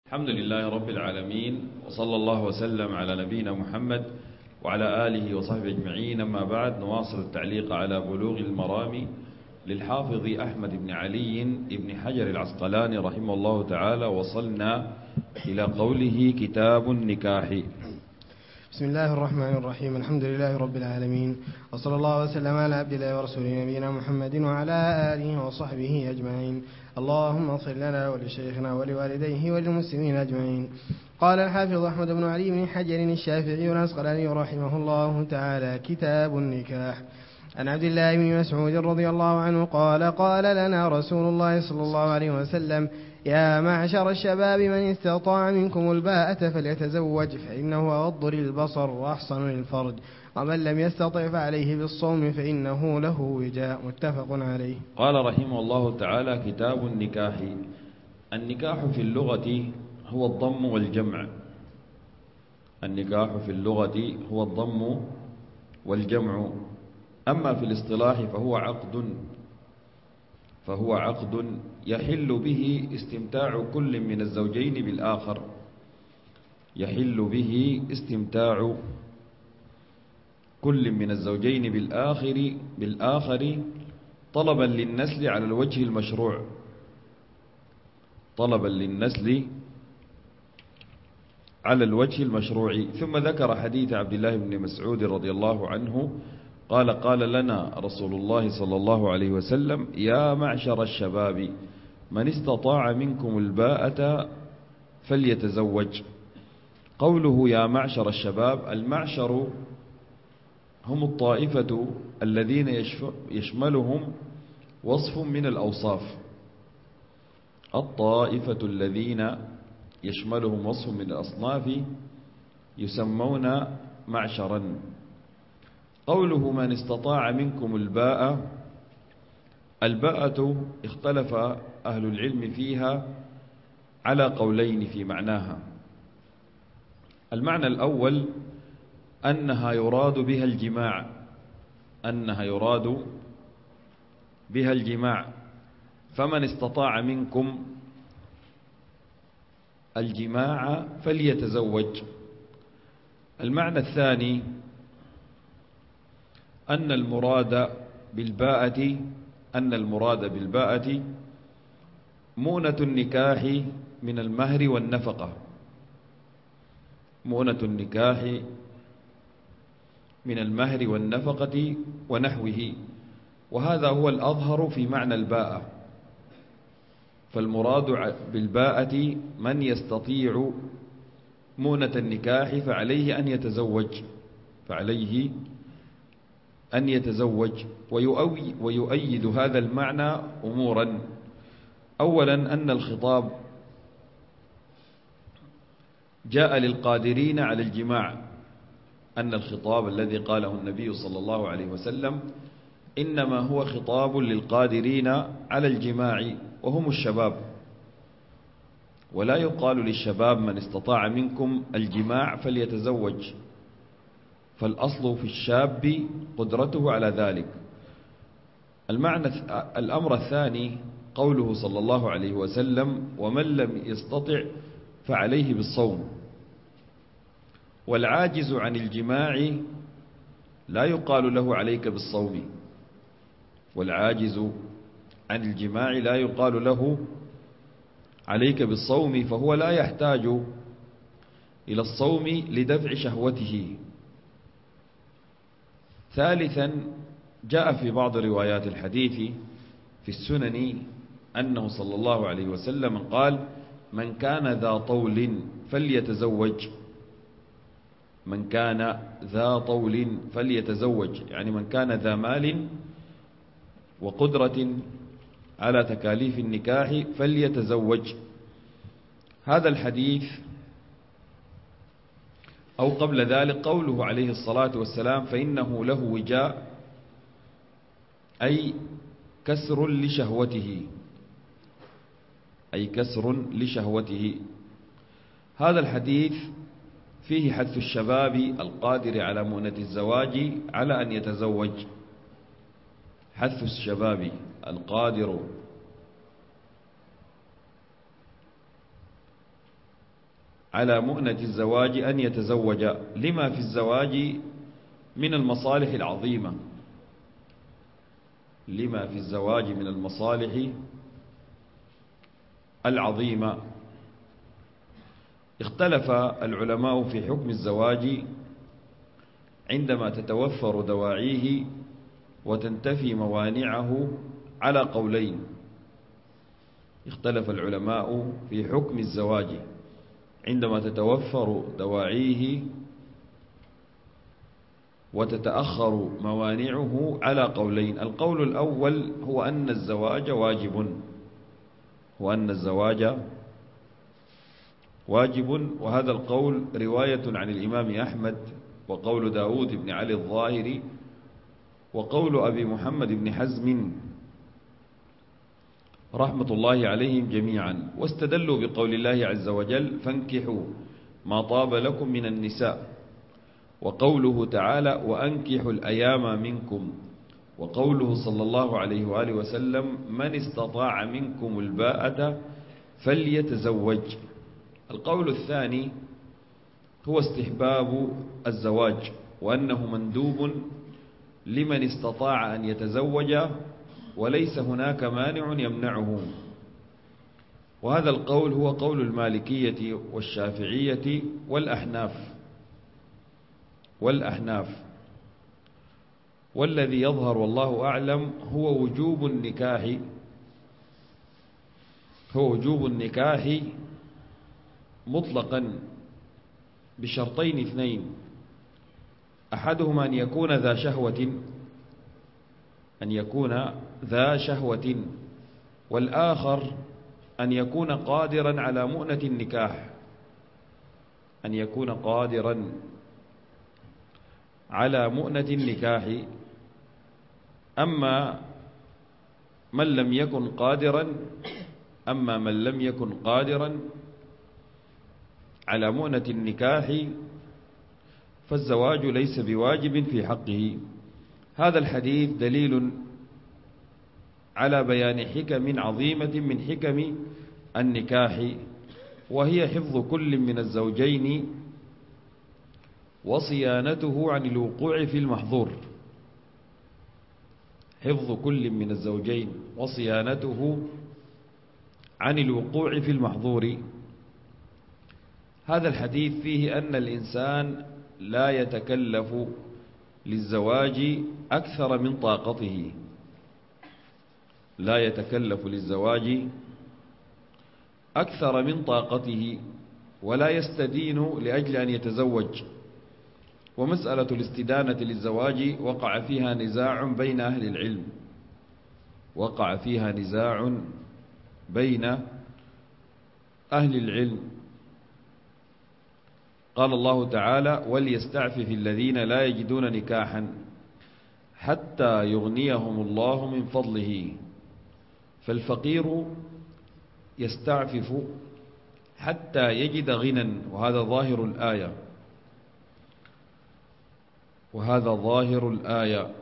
الحمد لله رب العالمين، وصلى الله وسلم على نبينا محمد وعلى آله وصحبه أجمعين. أما بعد، نواصل التعليق على بلوغ المرام للحافظ أحمد بن علي بن حجر العسقلاني رحمه الله تعالى. وصلنا إلى قوله كتاب النكاح. بسم الله الرحمن الرحيم. الحمد لله رب العالمين، وصلى الله وسلم على عبد الله ورسوله نبينا محمد وعلى آله وصحبه أجمعين. اللهم اغفر لنا ولشيخنا ولوالديه وللمسلمين أجمعين. قال الحافظ أحمد بن علي بن حجر الشافعي العسقلاني رحمه الله تعالى: كتاب النكاح. عن عبد الله بن مسعود رضي الله عنه قال: قال لنا رسول الله صلى الله عليه وسلم: يا معشر الشباب، من استطاع منكم الباءة فليتزوج، فإنه أغض للبصر وأحصن للفرج، ومن لم يستطع فعليه بالصوم فإنه له وجاء. متفق عليه. قال رحمه الله تعالى: كتاب النكاح. النكاح في اللغة هو الضم والجمع. النكاح في اللغة هو الضم والجمع، أما في الاصطلاح فهو عقد يحل به استمتاع كل من الزوجين بالآخر. يحل به استمتاع كل من الزوجين بالآخر طلبا للنسل على الوجه المشروع. طلبا للنسل على الوجه المشروع. ثم ذكر حديث عبد الله بن مسعود رضي الله عنه قال: قال لنا رسول الله صلى الله عليه وسلم: يا معشر الشباب، من استطاع منكم الباءة فليتزوج. قوله يا معشر الشباب، المعشر هم الطائفة الذين يشملهم وصف من الأوصاف. الطائفة الذين يشملهم وصف من الأصناف يسمون معشرا. قوله من استطاع منكم الباءة اختلف أهل العلم فيها على قولين في معناها. المعنى الأول أنها يراد بها الجماع، فمن استطاع منكم الجماع فليتزوج. المعنى الثاني أن المراد بالباءة مؤنة النكاح من المهر والنفقة. مؤنة النكاح من المهر والنفقة ونحوه، وهذا هو الأظهر في معنى الباءة. فالمراد بالباءة من يستطيع مؤنة النكاح فعليه أن يتزوج. ويؤيد هذا المعنى أمورا. أولا، أن الخطاب جاء للقادرين على الجماع. أن الخطاب الذي قاله النبي صلى الله عليه وسلم إنما هو خطاب للقادرين على الجماع وهم الشباب، ولا يقال للشباب من استطاع منكم الجماع فليتزوج، فالأصل في الشاب قدرته على ذلك. الأمر الثاني قوله صلى الله عليه وسلم: ومن لم يستطع فعليه بالصوم. والعاجز عن الجماع لا يقال له عليك بالصوم. والعاجز عن الجماع لا يقال له عليك بالصوم، فهو لا يحتاج إلى الصوم لدفع شهوته. ثالثا، جاء في بعض روايات الحديث في السنن أنه صلى الله عليه وسلم قال: من كان ذا طول فليتزوج. من كان ذا طول فليتزوج، يعني من كان ذا مال وقدرة على تكاليف النكاح فليتزوج. هذا الحديث أو قبل ذلك قوله عليه الصلاة والسلام: فإنه له وجاء، أي كسر لشهوته. هذا الحديث فيه حث الشباب القادر على مؤنة الزواج على أن يتزوج. حث الشباب القادر على مؤنة الزواج أن يتزوج لما في الزواج من المصالح العظيمة، لما في الزواج من المصالح العظيمة. اختلف العلماء في حكم الزواج عندما تتوفر دواعيه وتنتفي موانعه على قولين. اختلف العلماء في حكم الزواج عندما تتوفر دواعيه وتتأخر موانعه على قولين. القول الأول هو أن الزواج واجب، وهذا القول رواية عن الإمام أحمد، وقول داود بن علي الظاهري، وقول أبي محمد بن حزم رحمة الله عليهم جميعا. واستدلوا بقول الله عز وجل: فانكحوا ما طاب لكم من النساء، وقوله تعالى: وأنكحوا الأيام منكم، وقوله صلى الله عليه وآله وسلم: من استطاع منكم الباءة فليتزوج. القول الثاني هو استحباب الزواج، وأنه مندوب لمن استطاع أن يتزوج وليس هناك مانع يمنعه. وهذا القول هو قول المالكية والشافعية والأحناف. والذي يظهر والله أعلم هو وجوب النكاح مطلقا بشرطين اثنين: أحدهما أن يكون ذا شهوة، والآخر أن يكون قادرا على مؤنة النكاح، أن يكون قادرا على مؤنة النكاح. أما من لم يكن قادرا على مؤنة النكاح فالزواج ليس بواجب في حقه. هذا الحديث دليل على بيان حكم عظيمة من حكم النكاح، وهي حفظ كل من الزوجين وصيانته عن الوقوع في المحظور. حفظ كل من الزوجين وصيانته عن الوقوع في المحظور. هذا الحديث فيه أن الإنسان لا يتكلف للزواج أكثر من طاقته، ولا يستدين لأجل أن يتزوج. ومسألة الاستدانة للزواج وقع فيها نزاع بين أهل العلم. قال الله تعالى: وليستعفف الذين لا يجدون نكاحا حتى يغنيهم الله من فضله. فالفقير يستعفف حتى يجد غنى، وهذا ظاهر الآية.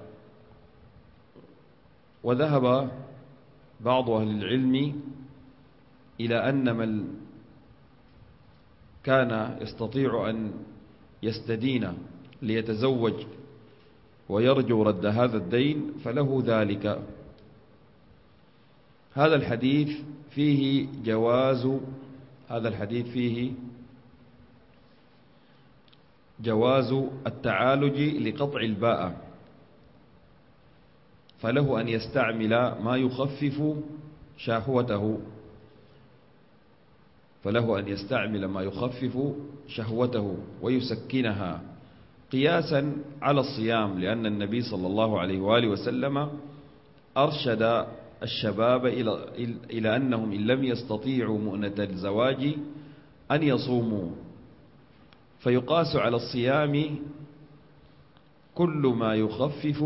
وذهب بعض أهل العلم إلى أن من كان يستطيع أن يستدين ليتزوج ويرجو رد هذا الدين فله ذلك. هذا الحديث فيه جواز التعالج لقطع الباءة، فله أن يستعمل ما يخفف شهوته ويسكنها، قياسا على الصيام، لأن النبي صلى الله عليه وآله وسلم أرشد الشباب إلى أنهم إن لم يستطيعوا مؤنة الزواج أن يصوموا. فيقاس على الصيام كل ما يخفف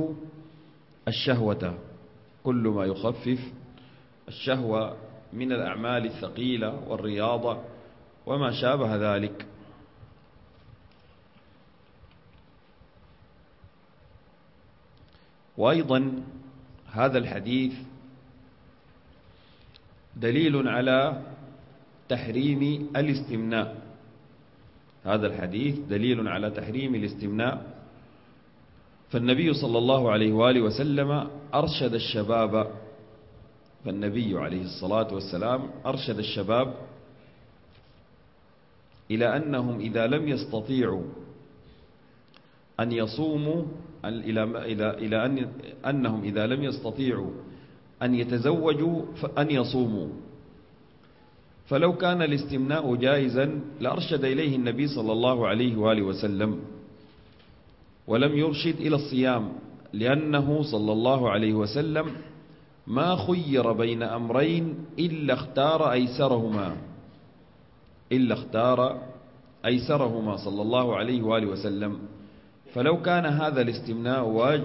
الشهوة من الأعمال الثقيلة والرياضة وما شابه ذلك. وأيضا هذا الحديث دليل على تحريم الاستمناء، هذا الحديث دليل على تحريم الاستمناء. فالنبي صلى الله عليه وآله وسلم أرشد الشباب، فالنبي عليه الصلاة والسلام أرشد الشباب إلى أنهم إذا لم يستطيعوا أن يصوموا، إلى أنهم إذا لم يستطيعوا أن يتزوجوا أن يصوموا. فلو كان الاستمناء جائزا لأرشد إليه النبي صلى الله عليه وآله وسلم، ولم يرشد إلى الصيام، لأنه صلى الله عليه وسلم ما خير بين أمرين إلا اختار أيسرهما صلى الله عليه وآله وسلم. فلو كان هذا الاستمناء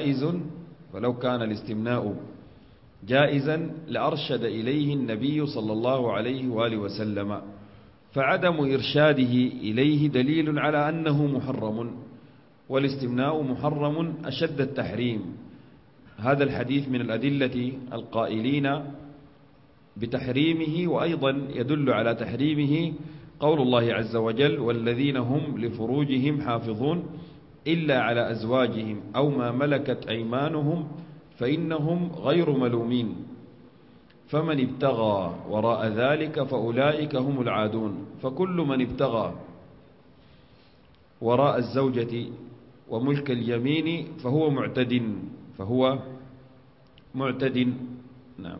جائزا لأرشد إليه النبي صلى الله عليه وآله وسلم، فعدم إرشاده إليه دليل على أنه محرم، والاستمناء محرم أشد التحريم. هذا الحديث من الأدلة القائلين بتحريمه، وأيضا يدل على تحريمه قول الله عز وجل: والذين هم لفروجهم حافظون إلا على أزواجهم أو ما ملكت أيمانهم فإنهم غير ملومين، فمن ابتغى وراء ذلك فأولئك هم العادون. فكل من ابتغى وراء الزوجة وملك اليمين فهو معتد. نعم.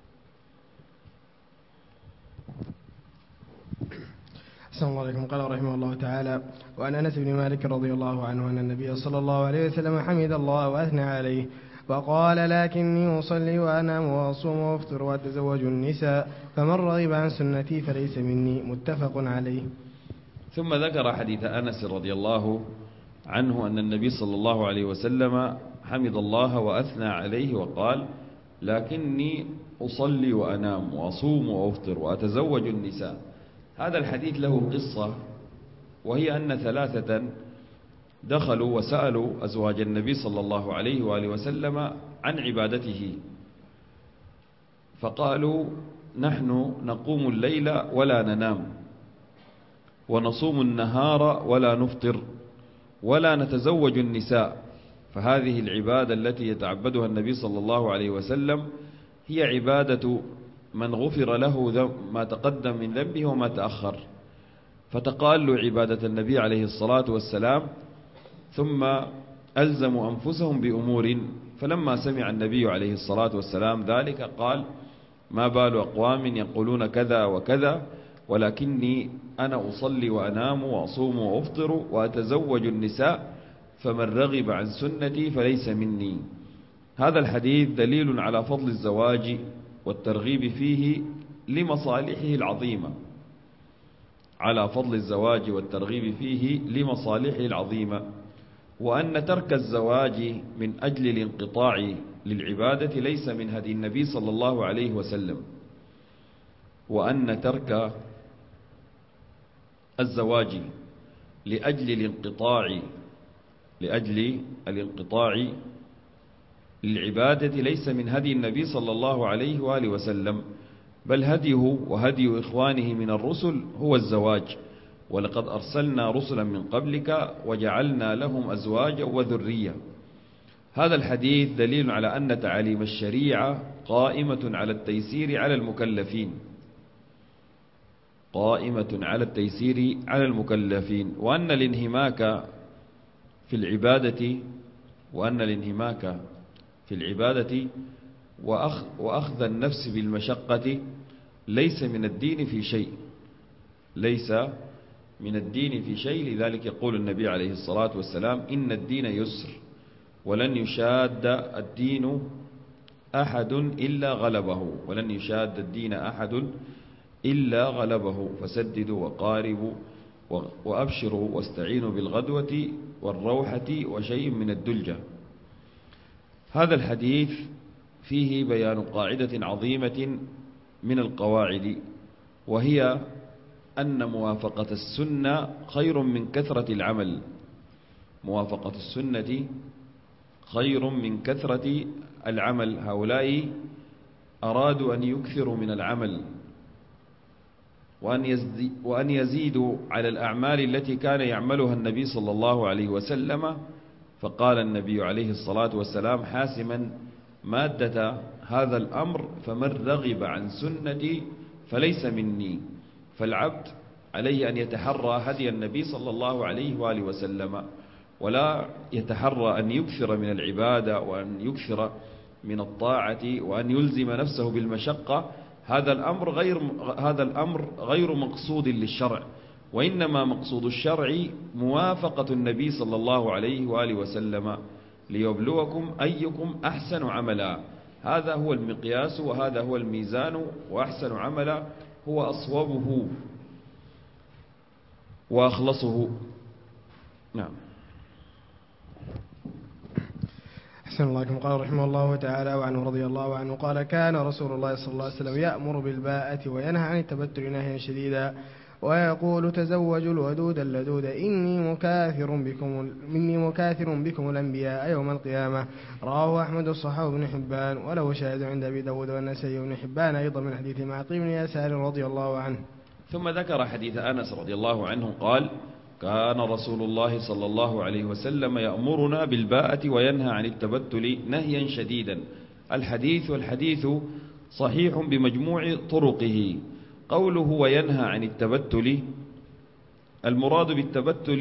أحسن الله عليكم. قال رحمه الله تعالى: وعن أنس بن مالك رضي الله عنه أن النبي صلى الله عليه وسلم حمد الله وأثنى عليه وقال: لكني أصلي وأنام وأصوم وأفطر وأتزوج النساء، فمن رغب عن سنتي فليس مني. متفق عليه. ثم ذكر حديث أنس رضي الله عنه أن النبي صلى الله عليه وسلم حمد الله وأثنى عليه وقال: لكني أصلي وأنام وأصوم وأفطر وأتزوج النساء. هذا الحديث له قصة، وهي أن ثلاثة دخلوا وسألوا أزواج النبي صلى الله عليه وآله وسلم عن عبادته، فقالوا: نحن نقوم الليل ولا ننام، ونصوم النهار ولا نفطر، ولا نتزوج النساء. فهذه العبادة التي يتعبدها النبي صلى الله عليه وسلم هي عبادة من غفر له ما تقدم من ذنبه وما تأخر. فتقالوا عبادة النبي عليه الصلاة والسلام، ثم ألزموا أنفسهم بأمور. فلما سمع النبي عليه الصلاة والسلام ذلك قال: ما بال أقوام يقولون كذا وكذا، ولكني أنا أصلي وأنام وأصوم وأفطر وأتزوج النساء، فمن رغب عن سنتي فليس مني. هذا الحديث دليل على فضل الزواج والترغيب فيه لمصالحه العظيمة، على فضل الزواج والترغيب فيه لمصالحه العظيمة، وأن ترك الزواج من أجل الانقطاع للعبادة ليس من هدي النبي صلى الله عليه وسلم، وأن ترك الزواج لأجل الانقطاع للعبادة ليس من هدي النبي صلى الله عليه وآله وسلم، بل هديه وهدي إخوانه من الرسل هو الزواج. ولقد أرسلنا رسلا من قبلك وجعلنا لهم أزواجا وذرية. هذا الحديث دليل على أن تعاليم الشريعة قائمة على التيسير على المكلفين، وأن الانهماك في العبادة وأخذ النفس بالمشقة ليس من الدين في شيء. لذلك يقول النبي عليه الصلاة والسلام: إن الدين يسر ولن يشاد الدين أحد إلا غلبه، فسددوا وقاربوا وأبشروا واستعينوا بالغدوة والروحة وشيء من الدلجة. هذا الحديث فيه بيان قاعدة عظيمة من القواعد، وهي أن موافقة السنة خير من كثرة العمل. موافقة السنة خير من كثرة العمل. هؤلاء أرادوا أن يكثروا من العمل، وأن يزيدوا على الأعمال التي كان يعملها النبي صلى الله عليه وسلم. فقال النبي عليه الصلاة والسلام حاسما مادة هذا الأمر: فمن رغب عن سنتي فليس مني. فالعبد عليه أن يتحرى هدي النبي صلى الله عليه وآله وسلم، ولا يتحرى أن يكثر من العبادة وأن يكثر من الطاعة وأن يلزم نفسه بالمشقة. هذا الأمر غير مقصود للشرع، وإنما مقصود الشرع موافقة النبي صلى الله عليه وآله وسلم ليبلوكم أيكم أحسن عملا. هذا هو المقياس وهذا هو الميزان، وأحسن عملا هو أصوبه وأخلصه. نعم. أحسن الله عليكم. قال رحمه الله تعالى وعنه رضي الله عنه قال: كان رسول الله صلى الله عليه وسلم يأمر بالباءة وينهى عن التبتل نهيا شديدا، ويقول: تزوجوا الودود اللدود إني مكاثر بكم الأنبياء يوم القيامة. رواه أحمد الصحابي بن حبان، وله شاهد عند أبي داود والنسائي بن حبان أيضا من حديث معقل بن يسار رضي الله عنه. ثم ذكر حديث أنس رضي الله عنه قال: كان رسول الله صلى الله عليه وسلم يأمرنا بالباءة وينهى عن التبتل نهيا شديدا. والحديث صحيح بمجموع طرقه. قوله وينهى عن التبتل، المراد بالتبتل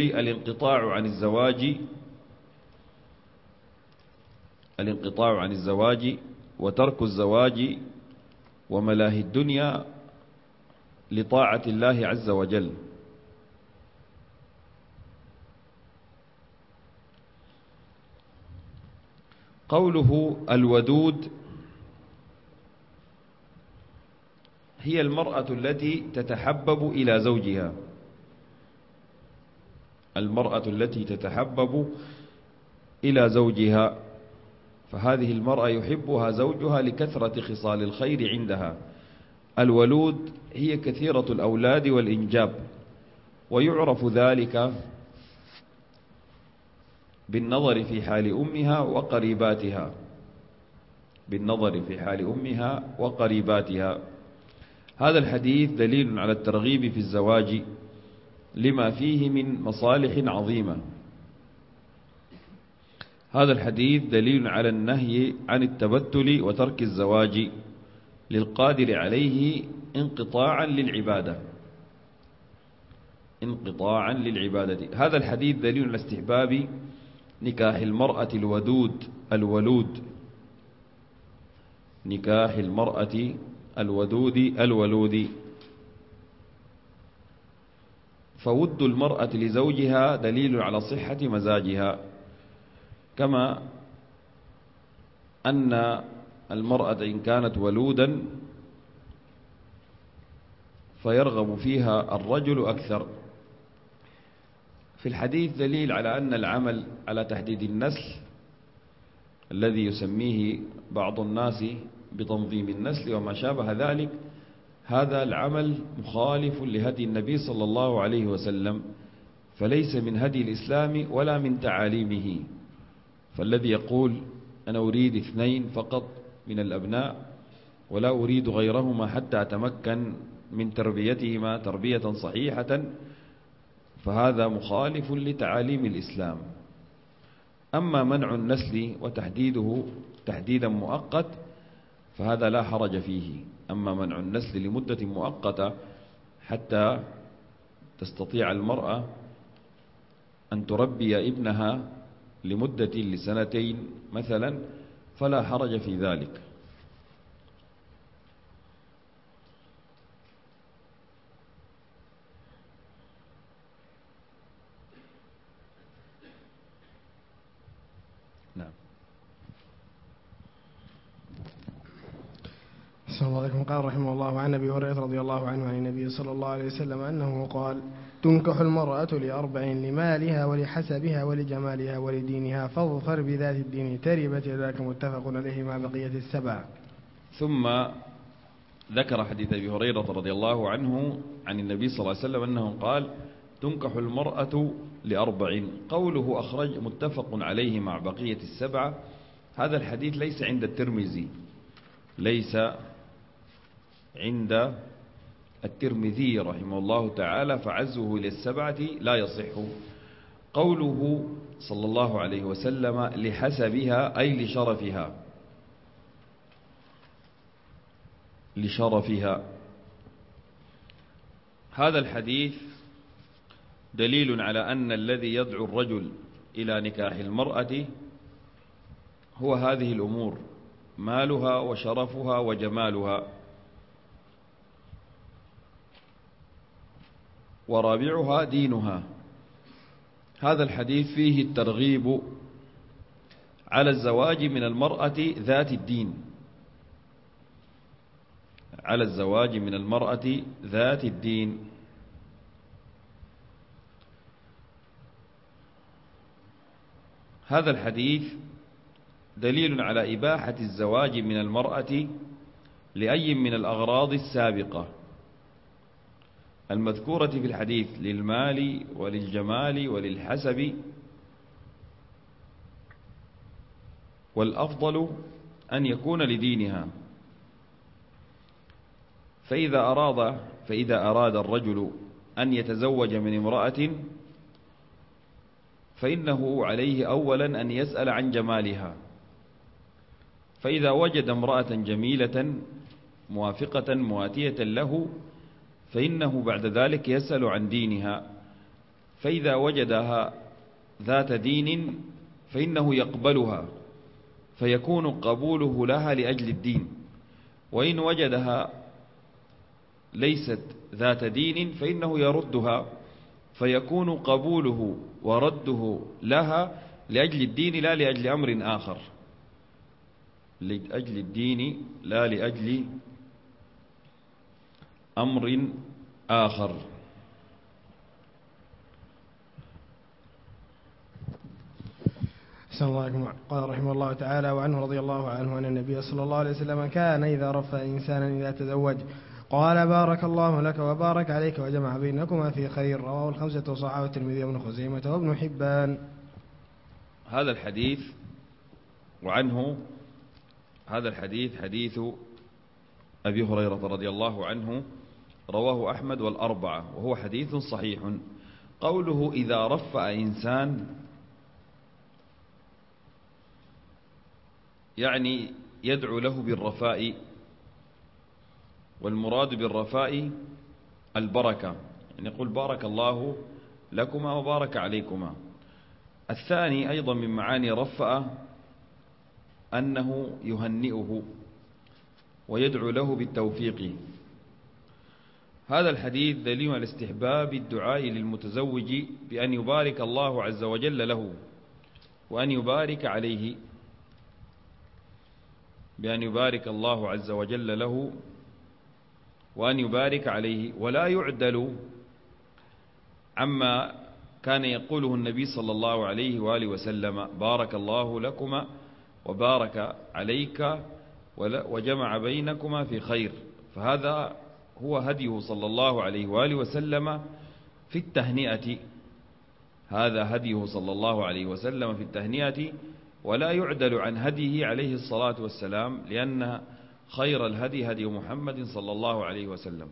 الانقطاع عن الزواج وترك الزواج وملاهي الدنيا لطاعة الله عز وجل. قوله الودود هي المرأة التي تتحبب إلى زوجها، فهذه المرأة يحبها زوجها لكثرة خصال الخير عندها. الولود هي كثيرة الأولاد والإنجاب، ويعرف ذلك بالنظر في حال أمها وقريباتها. هذا الحديث دليل على الترغيب في الزواج لما فيه من مصالح عظيمة. هذا الحديث دليل على النهي عن التبتل وترك الزواج للقادر عليه انقطاعا للعبادة. هذا الحديث دليل على استحباب نكاح المرأة الولود. فود المرأة لزوجها دليل على صحة مزاجها، كما أن المرأة إن كانت ولودا فيرغب فيها الرجل أكثر. في الحديث دليل على أن العمل على تحديد النسل الذي يسميه بعض الناس بتنظيم النسل وما شابه ذلك، هذا العمل مخالف لهدي النبي صلى الله عليه وسلم، فليس من هدي الإسلام ولا من تعاليمه. فالذي يقول أنا أريد 2 فقط من الأبناء ولا أريد غيرهما حتى أتمكن من تربيتهما تربية صحيحة، فهذا مخالف لتعاليم الإسلام. أما منع النسل وتحديده تحديدا مؤقت فهذا لا حرج فيه. أما منع النسل لمدة مؤقتة حتى تستطيع المرأة أن تربي ابنها لمدة ل2 مثلا فلا حرج في ذلك. نعم. السلام عليكم. قال رحمه الله عن أبي هريرة رضي الله عنه عن النبي صلى الله عليه وسلم أنه قال: تنكح المرأة ل4: لمالها ولحسبها ولجمالها ولدينها، فاظفر بذات الدين تربت يداك. متفق عليه مع بقية 7. ثم ذكر حديث أبي هريرة رضي الله عنه عن النبي صلى الله عليه وسلم أنه قال: تنكح المرأة ل4. قوله أخرج متفق عليه مع بقية 7. هذا الحديث ليس عند الترمذي، الترمذي رحمه الله تعالى فعزه للسبعة لا يصح. قوله صلى الله عليه وسلم لحسبها أي لشرفها. هذا الحديث دليل على أن الذي يدعو الرجل إلى نكاح المرأة هو هذه الأمور: مالها وشرفها وجمالها. ورابعها دينها. هذا الحديث فيه الترغيب على الزواج من المرأة ذات الدين، على الزواج من المرأة ذات الدين. هذا الحديث دليل على إباحة الزواج من المرأة لأي من الأغراض السابقة المذكورة في الحديث: للمال وللجمال وللحسب، والأفضل أن يكون لدينها. فإذا أراد الرجل أن يتزوج من امرأة فإنه عليه أولا أن يسأل عن جمالها، فإذا وجد امرأة جميلة موافقة مواتية له فإنه بعد ذلك يسأل عن دينها، فإذا وجدها ذات دين فإنه يقبلها فيكون قبوله لها لأجل الدين، وإن وجدها ليست ذات دين فإنه يردها فيكون قبوله ورده لها لأجل الدين لا لأجل أمر آخر، لأجل الدين لا لأجل أمر آخر. أحسن الله عليكم. قال رحمه الله تعالى: وعنه رضي الله عنه أن النبي صلى الله عليه وسلم كان إذا رفع إنسانا إذا تزوج قال: بارك الله لك وبارك عليك وجمع بينكما في خير. رواه الخمسة وصححه الترمذي وابن خزيمة وابن حبان. هذا الحديث وعنه هذا الحديث حديث أبي هريرة رضي الله عنه، رواه أحمد والأربعة، وهو حديث صحيح. قوله إذا رفع إنسان يعني يدعو له بالرفاء، والمراد بالرفاء البركة، يعني يقول بارك الله لكما وبارك عليكما. الثاني أيضا من معاني رفع أنه يهنئه ويدعو له بالتوفيق. هذا الحديث دليل على استحباب الدعاء للمتزوج بأن يبارك الله عز وجل له وأن يبارك عليه، بأن يبارك الله عز وجل له وأن يبارك عليه، ولا يعدل عما كان يقوله النبي صلى الله عليه وآله وسلم: بارك الله لكما وبارك عليك وجمع بينكما في خير. فهذا هو هديه صلى الله عليه وآله وسلم في التهنئة، هذا هديه صلى الله عليه وسلم في التهنئة، ولا يعدل عن هديه عليه الصلاة والسلام، لأن خير الهدي هدي محمد صلى الله عليه وسلم.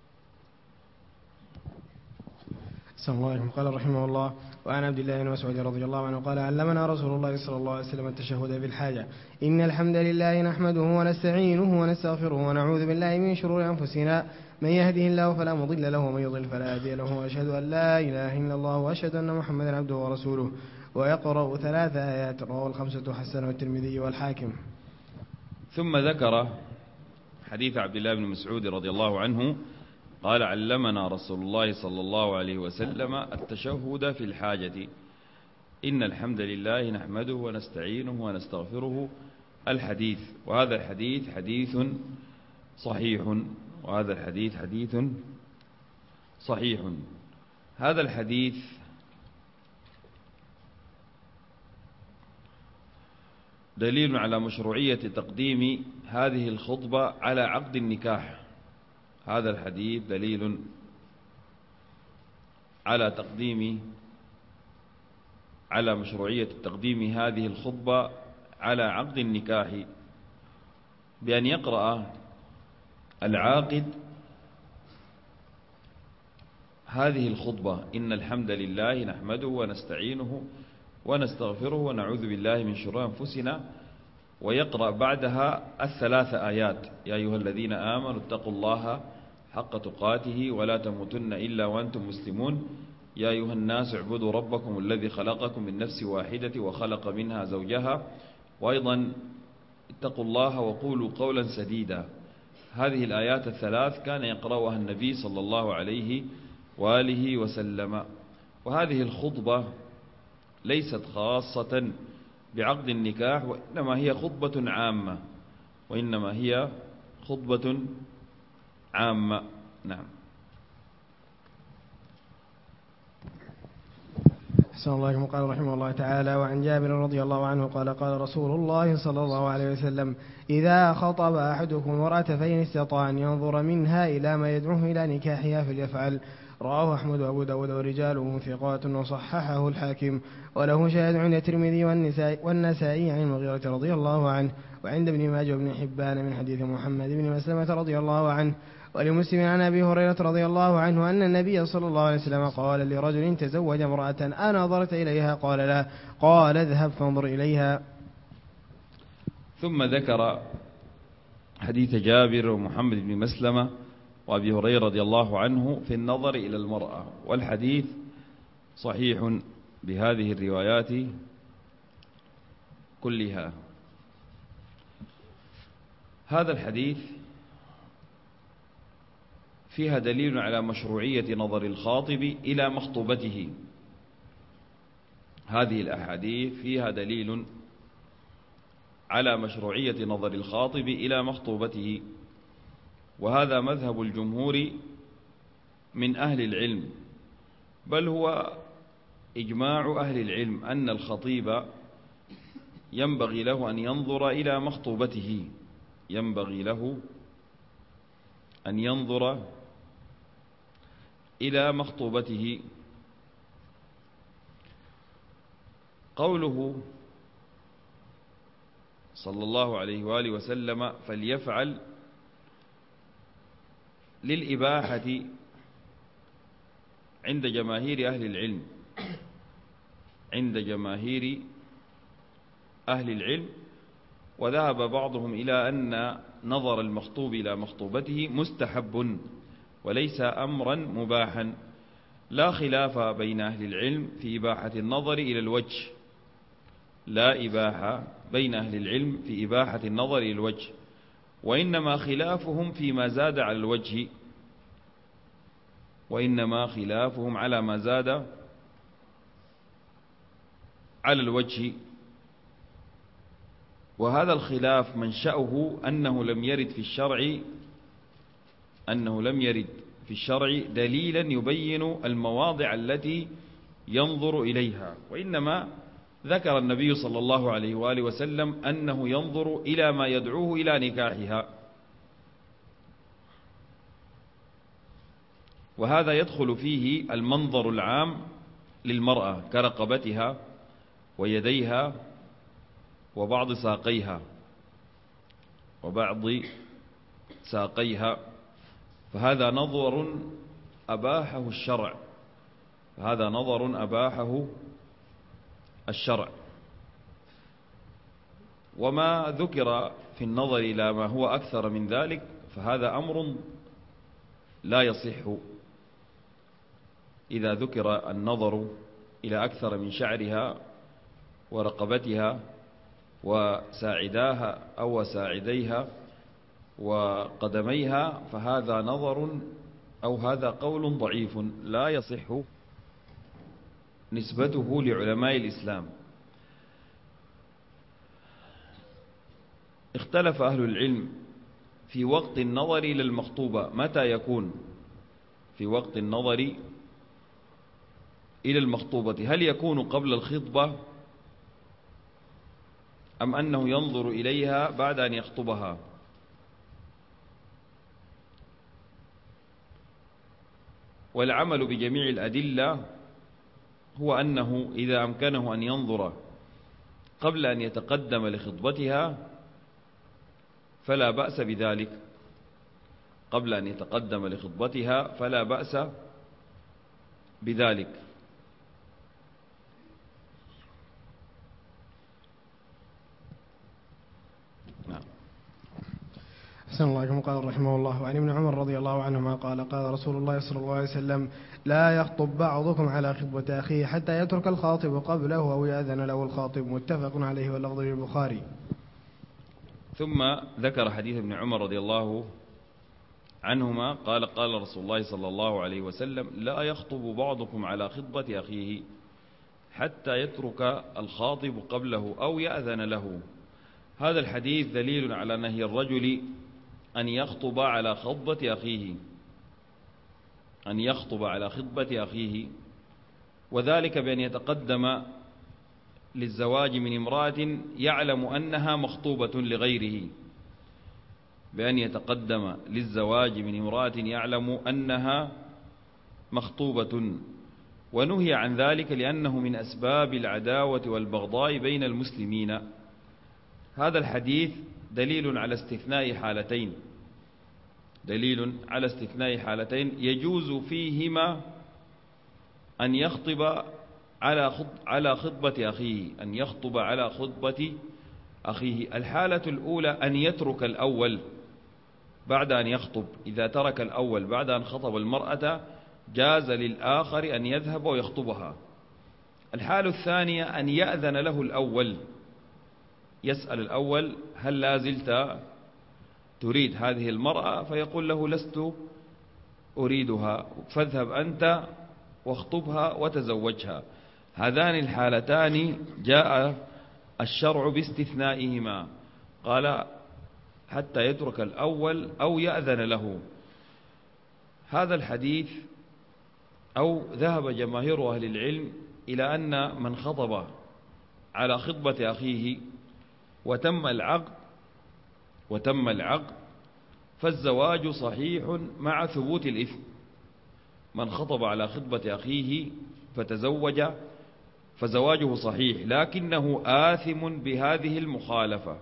أحسن الله عليكم. قال رحمه الله: وعن عبد الله بن مسعود رضي الله عنه قال: علمنا رسول الله صلى الله عليه وسلم التشهد في الحاجة: إن الحمد لله نحمده ونستعينه ونستغفره ونعوذ بالله من شرور أنفسنا، من يهده الله فلا مضل له ومن يضلل فلا هادي له، وأشهد أن لا إله إلا الله وأشهد أن محمدا عبده ورسوله. ويقرأ 3 آيات. رواه الخمسة حسنه الترمذي والحاكم. ثم ذكر حديث عبد الله بن مسعود رضي الله عنه قال: علمنا رسول الله صلى الله عليه وسلم التشهد في الحاجة: إن الحمد لله نحمده ونستعينه ونستغفره. الحديث. وهذا الحديث حديث صحيح، وهذا الحديث حديث صحيح. هذا الحديث دليل على مشروعية تقديم هذه الخطبة على عقد النكاح. هذا الحديث دليل على مشروعية تقديم هذه الخطبة على عقد النكاح، بأن يقرأ العاقد هذه الخطبة: إن الحمد لله نحمده ونستعينه ونستغفره ونعوذ بالله من شرور أنفسنا، ويقرأ بعدها الثلاث آيات: يا أيها الذين آمنوا اتقوا الله حق تقاته ولا تموتن إلا وأنتم مسلمون، يا أيها الناس اعبدوا ربكم الذي خلقكم من نفس واحدة وخلق منها زوجها، وأيضا اتقوا الله وقولوا قولا سديدا. هذه الآيات الثلاث كان يقرأها النبي صلى الله عليه وآله وسلم. وهذه الخطبة ليست خاصة بعقد النكاح، وإنما هي خطبة عامة، وإنما هي خطبة عامة. نعم. أحسن الله إليكم. قال رحمه الله تعالى: وعن جابر رضي الله عنه قال: قال رسول الله صلى الله عليه وسلم: إذا خطب أحدكم المرأة فإن استطاع أن ينظر منها إلى ما يدعوه إلى نكاحها فليفعل. رواه أحمد وأبو داود ورجاله ثقات وصححه الحاكم، وله شاهد عند الترمذي والنسائي عن المغيرة رضي الله عنه، وعند ابن ماجه وابن حبان من حديث محمد بن مسلمة رضي الله عنه، ولمسلم عن أبي هريرة رضي الله عنه أن النبي صلى الله عليه وسلم قال لرجل تزوج امرأة: أنظرت إليها؟ قال: لا. قال: اذهب فانظر إليها. ثم ذكر حديث جابر ومحمد بن مسلمة وأبي هريرة رضي الله عنه في النظر إلى المرأة، والحديث صحيح بهذه الروايات كلها. هذا الحديث فيها دليل على مشروعية نظر الخاطب إلى مخطوبته. هذه الأحاديث فيها دليل على مشروعية نظر الخاطب إلى مخطوبته، وهذا مذهب الجمهور من أهل العلم، بل هو إجماع أهل العلم أن الخطيب ينبغي له أن ينظر إلى مخطوبته، ينبغي له أن ينظر إلى مخطوبته. قوله صلى الله عليه وآله وسلم فليفعل للإباحة عند جماهير أهل العلم، عند جماهير أهل العلم، وذهب بعضهم إلى أن نظر المخطوب إلى مخطوبته مستحب وليس أمرا مباحا. لا خلاف بين أهل العلم في إباحة النظر إلى الوجه، لا إباحة بين أهل العلم في إباحة النظر إلى الوجه، وإنما خلافهم فيما زاد على الوجه، وإنما خلافهم على ما زاد على الوجه. وهذا الخلاف منشأه أنه لم يرد في الشرع دليلا يبين المواضع التي ينظر إليها، وإنما ذكر النبي صلى الله عليه وآله وسلم أنه ينظر إلى ما يدعوه إلى نكاحها، وهذا يدخل فيه المنظر العام للمرأة كرقبتها ويديها وبعض ساقيها، فهذا نظر أباحه الشرع، فهذا نظر أباحه الشرع. وما ذكر في النظر إلى ما هو أكثر من ذلك فهذا أمر لا يصح. إذا ذكر النظر إلى أكثر من شعرها ورقبتها وساعداها أو وساعديها وقدميها فهذا نظر أو هذا قول ضعيف لا يصح نسبته لعلماء الإسلام. اختلف أهل العلم في وقت النظر إلى المخطوبة متى يكون، في وقت النظر إلى المخطوبة هل يكون قبل الخطبة أم أنه ينظر إليها بعد أن يخطبها؟ والعمل بجميع الأدلة هو أنه إذا أمكنه أن ينظر قبل أن يتقدم لخطبتها فلا بأس بذلك، قبل أن يتقدم لخطبتها فلا بأس بذلك. نعم. أحسن الله إليكم. قال رحمه الله: وعن ابن عمر رضي الله عنهما قال: قال رسول الله صلى الله عليه وسلم: لا يخطب بعضكم على خطبة أخيه حتى يترك الخاطب قبله أو يأذن له الخاطب. متفق عليه واللفظ للبخاري. ثم ذكر حديث ابن عمر رضي الله عنهما قال: قال رسول الله صلى الله عليه وسلم: لا يخطب بعضكم على خطبة أخيه حتى يترك الخاطب قبله أو يأذن له. هذا الحديث دليل على نهي الرجل أن يخطب على خطبة أخيه، أن يخطب على خطبة أخيه، وذلك بأن يتقدم للزواج من امرأة يعلم أنها مخطوبة لغيره، بأن يتقدم للزواج من امرأة يعلم أنها مخطوبة. ونهي عن ذلك لأنه من أسباب العداوة والبغضاء بين المسلمين. هذا الحديث دليل على استثناء حالتين، دليل على استثناء حالتين يجوز فيهما أن يخطب على خطبة أخيه، أن يخطب على خطبة أخيه. الحالة الأولى أن يترك الأول بعد أن يخطب، إذا ترك الأول بعد أن خطب المرأة جاز للآخر أن يذهب ويخطبها. الحالة الثانية أن يأذن له الأول، يسأل الأول: هل لا زلت تريد هذه المرأة؟ فيقول له: لست أريدها، فاذهب أنت واخطبها وتزوجها. هذان الحالتان جاء الشرع باستثنائهما، قال: حتى يترك الأول أو يأذن له. هذا الحديث أو ذهب جماهير أهل العلم إلى أن من خطب على خطبة أخيه وتم العقد فالزواج صحيح مع ثبوت الإثم. من خطب على خطبة أخيه فتزوج فزواجه صحيح، لكنه آثم بهذه المخالفة.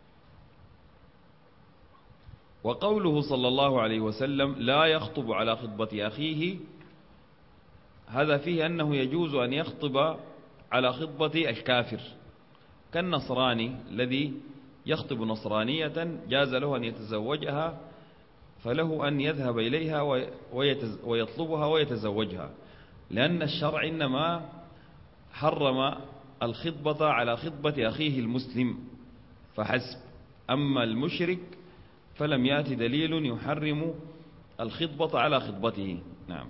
وقوله صلى الله عليه وسلم: لا يخطب على خطبة أخيه، هذا فيه أنه يجوز أن يخطب على خطبة الكافر، كالنصراني الذي يخطب نصرانية جاز له أن يتزوجها، فله أن يذهب إليها ويطلبها ويتزوجها، لأن الشرع إنما حرم الخطبة على خطبة أخيه المسلم فحسب. أما المشرك فلم يأتي دليل يحرم الخطبة على خطبته. نعم.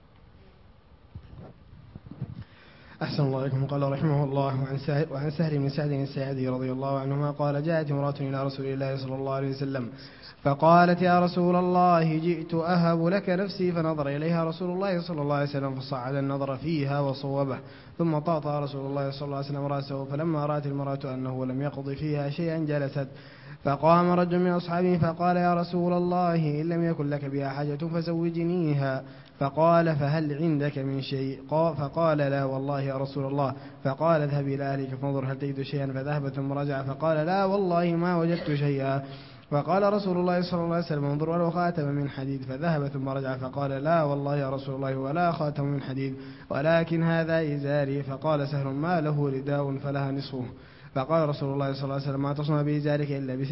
أحسن الله إليكم. قال رحمه الله: وعن سهل بن سعد الساعدي رضي الله عنهما قال: جاءت امرأة إلى رسول الله صلى الله عليه وسلم فقالت: يا رسول الله، جئت أهب لك نفسي. فنظر إليها رسول الله صلى الله عليه وسلم فصعد النظر فيها وصوبه، ثم طاطا رسول الله صلى الله عليه وسلم رأسه. فلما رأت المرأة أنه لم يقض فيها شيئا جلست. فقام رجل من أصحابه فقال: يا رسول الله، إن لم يكن لك بها حاجة فزوجنيها. فقال: فهل عندك من شيء؟ فقال: لا والله يا رسول الله. فقال: اذهب إلى أهلك فانظر هل تجد شيئا. فذهب ثم رجع فقال: لا والله ما وجدت شيئا. فقال رسول الله صلى الله عليه وسلم: انظر ولو خاتم من حديد. فذهب ثم رجع فقال: لا والله يا رسول الله ولا خاتم من حديد، ولكن هذا إزاري. فقال سهل: ما له رداء فلها نصفه. فقال رسول الله صلى الله عليه وسلم: ما تصنع بإزارك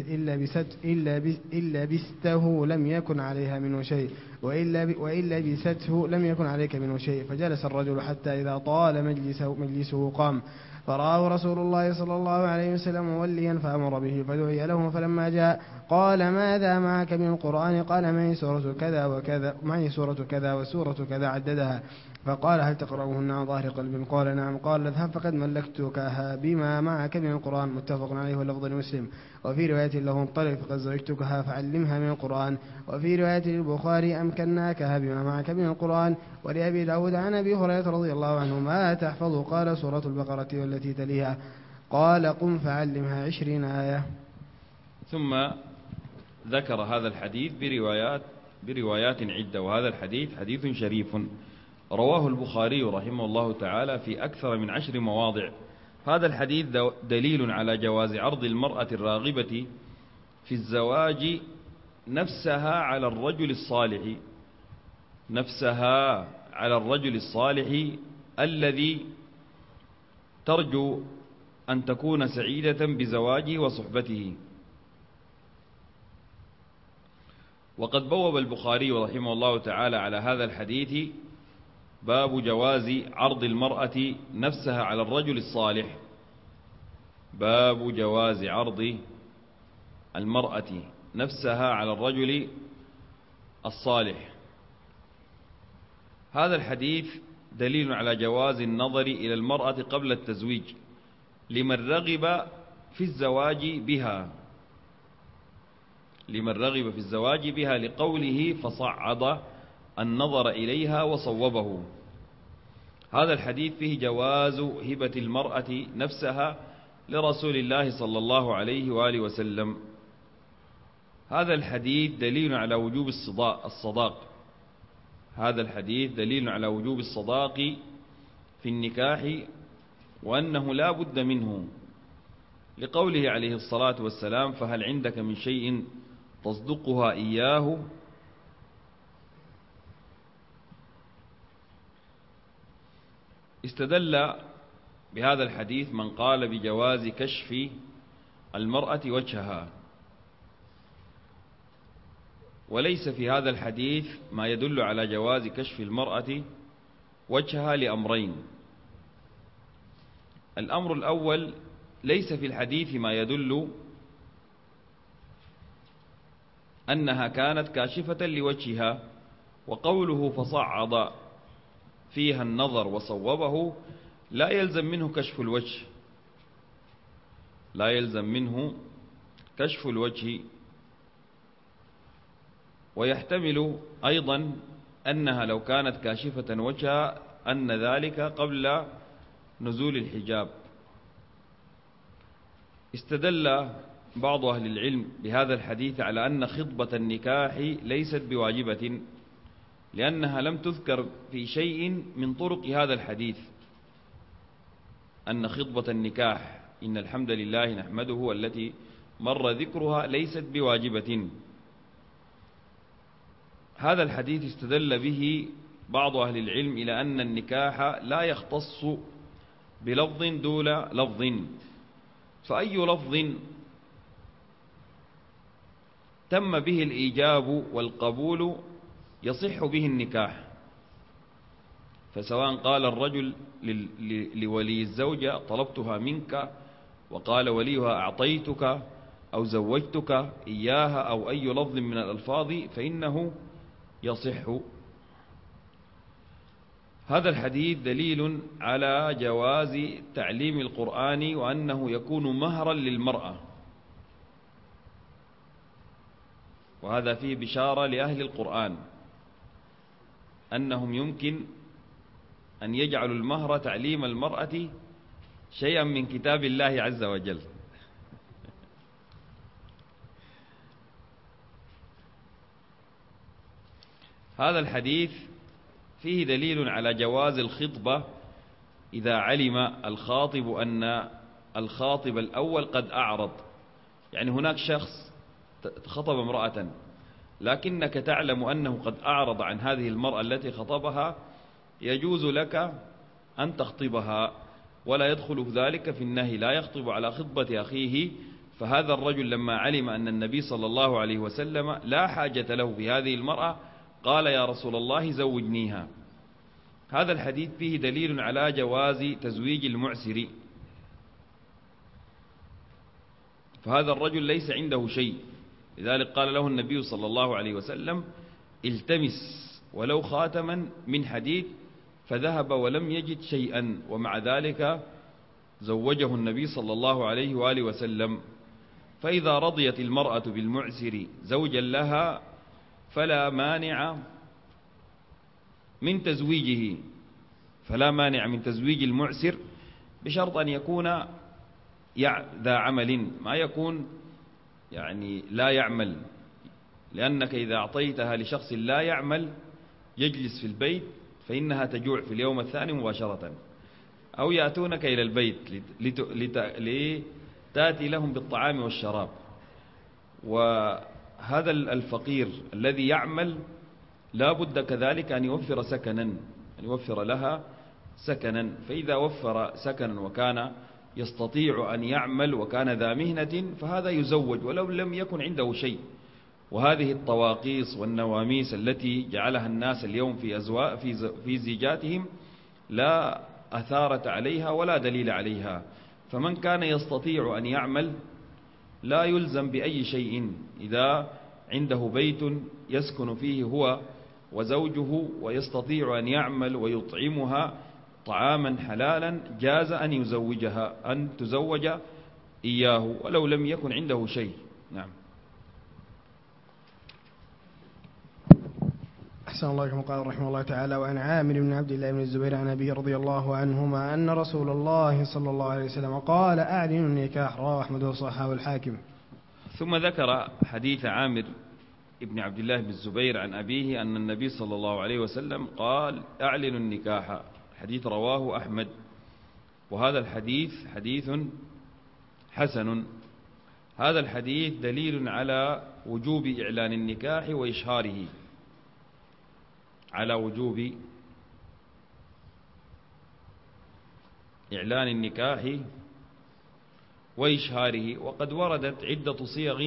إلا بسته لم يكن عليها منه شيء، وإلا بسته لم يكن عليك منه شيء. فجلس الرجل حتى إذا طال مجلسه قام، فرآه رسول الله صلى الله عليه وسلم موليا فأمر به، فدعي له. فلما جاء قال: ماذا معك من القرآن؟ قال: معي سورة كذا وكذا، معي سورة كذا وسورة كذا، عددها. فقال: هل تقرأهن عن ظهر قلب؟ قال: نعم. قال: اذهب فقد ملكتكها بما معك من القرآن. متفق عليه واللفظ لمسلم. وفي رواية له: انطلق فقد زوجتكها فعلمها من القرآن. وفي رواية للبخاري: أمكناكها بما معك من القرآن. ولأبي داود عن أبي هريرة رضي الله عنه: ما تحفظ؟ قال: سورة البقرة والتي تليها. قال: قم فعلمها 20 آية. ثم ذكر هذا الحديث بروايات عدة، وهذا الحديث حديث شريف رواه البخاري رحمه الله تعالى في أكثر من 10 مواضع. هذا الحديث دليل على جواز عرض المرأة الراغبة في الزواج نفسها على الرجل الصالح، نفسها على الرجل الصالح الذي ترجو أن تكون سعيدة بزواجه وصحبته. وقد بوب البخاري رحمه الله تعالى على هذا الحديث باب جواز عرض المرأة نفسها على الرجل الصالح. باب جواز عرض المرأة نفسها على الرجل الصالح. هذا الحديث دليل على جواز النظر إلى المرأة قبل التزويج لمن رغب في الزواج بها، لقوله فصعد النظر إليها وصوبه. هذا الحديث فيه جواز هبة المرأة نفسها لرسول الله صلى الله عليه وآله وسلم. هذا الحديث دليل على وجوب الصداق. هذا الحديث دليل على وجوب الصداق في النكاح، وأنه لا بد منه، لقوله عليه الصلاة والسلام فهل عندك من شيء تصدقها إياه. استدل بهذا الحديث من قال بجواز كشف المرأة وجهها، وليس في هذا الحديث ما يدل على جواز كشف المرأة وجهها لأمرين. الأمر الأول، ليس في الحديث ما يدل أنها كانت كاشفة لوجهها، وقوله فصعد فيها النظر وصوبه لا يلزم منه كشف الوجه، لا يلزم منه كشف الوجه. ويحتمل أيضا أنها لو كانت كاشفة وجهها أن ذلك قبل نزول الحجاب. استدل بعض أهل العلم بهذا الحديث على أن خطبة النكاح ليست بواجبة، لأنها لم تذكر في شيء من طرق هذا الحديث، أن خطبة النكاح إن الحمد لله نحمده التي مر ذكرها ليست بواجبة. هذا الحديث استدل به بعض أهل العلم إلى أن النكاح لا يختص بلفظ دون لفظ، فأي لفظ تم به الإيجاب والقبول يصح به النكاح. فسواء قال الرجل لولي الزوجة طلبتها منك، وقال وليها أعطيتك أو زوجتك إياها، أو أي لفظ من الألفاظ فإنه يصح. هذا الحديث دليل على جواز تعليم القرآن، وأنه يكون مهرا للمرأة، وهذا فيه بشارة لأهل القرآن أنهم يمكن أن يجعلوا المهر تعليم المرأة شيئا من كتاب الله عز وجل. هذا الحديث فيه دليل على جواز الخطبة إذا علم الخاطب أن الخاطب الأول قد أعرض. يعني هناك شخص خطب امرأة، لكنك تعلم أنه قد أعرض عن هذه المرأة التي خطبها، يجوز لك أن تخطبها، ولا يدخل ذلك في النهي، لا يخطب على خطبة أخيه. فهذا الرجل لما علم أن النبي صلى الله عليه وسلم لا حاجة له في هذه المرأة قال يا رسول الله زوجنيها. هذا الحديث فيه دليل على جواز تزويج المعسر، فهذا الرجل ليس عنده شيء، لذلك قال له النبي صلى الله عليه وسلم التمس ولو خاتما من حديد، فذهب ولم يجد شيئا، ومع ذلك زوجه النبي صلى الله عليه وآله وسلم. فإذا رضيت المرأة بالمعسر زوجا لها فلا مانع من تزويجه، فلا مانع من تزويج المعسر، بشرط أن يكون ذا عمل، ما يكون يعني لا يعمل، لأنك إذا أعطيتها لشخص لا يعمل يجلس في البيت فإنها تجوع في اليوم الثاني مباشرة، أو يأتونك إلى البيت لتأتي لهم بالطعام والشراب. وهذا الفقير الذي يعمل لا بد كذلك أن يوفر سكنا، أن يوفر لها سكنا، فإذا وفر سكنا وكان يستطيع أن يعمل وكان ذا مهنة فهذا يزوج ولو لم يكن عنده شيء. وهذه الطواقيس والنواميس التي جعلها الناس اليوم في زيجاتهم لا أثارة عليها ولا دليل عليها. فمن كان يستطيع أن يعمل لا يلزم بأي شيء، إذا عنده بيت يسكن فيه هو وزوجه ويستطيع أن يعمل ويطعمها طعاما حلالا جاز أن تزوج إياه ولو لم يكن عنده شيء. نعم. أحسن الله إليكم. قال رحمه الله تعالى: وعن عامر بن عبد الله بن الزبير عن أبيه رضي الله عنهما أن رسول الله صلى الله عليه وسلم قال: أعلنوا النكاح. رواه أحمد وصححه الحاكم. ثم ذكر حديث عامر بن عبد الله بن الزبير عن أبيه أن النبي صلى الله عليه وسلم قال: أعلنوا النكاح. حديث رواه أحمد، وهذا الحديث حديث حسن. هذا الحديث دليل على وجوب إعلان النكاح وإشهاره، على وجوب إعلان النكاح وإشهاره. وقد وردت عدة صيغ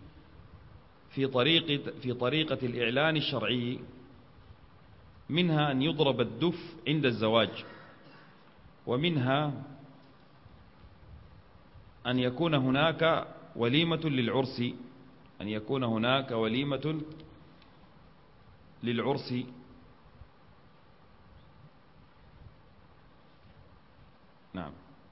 في طريقة الإعلان الشرعي، منها أن يضرب الدف عند الزواج، ومنها أن يكون هناك وليمة للعرس، أن يكون هناك وليمة للعرس. نعم.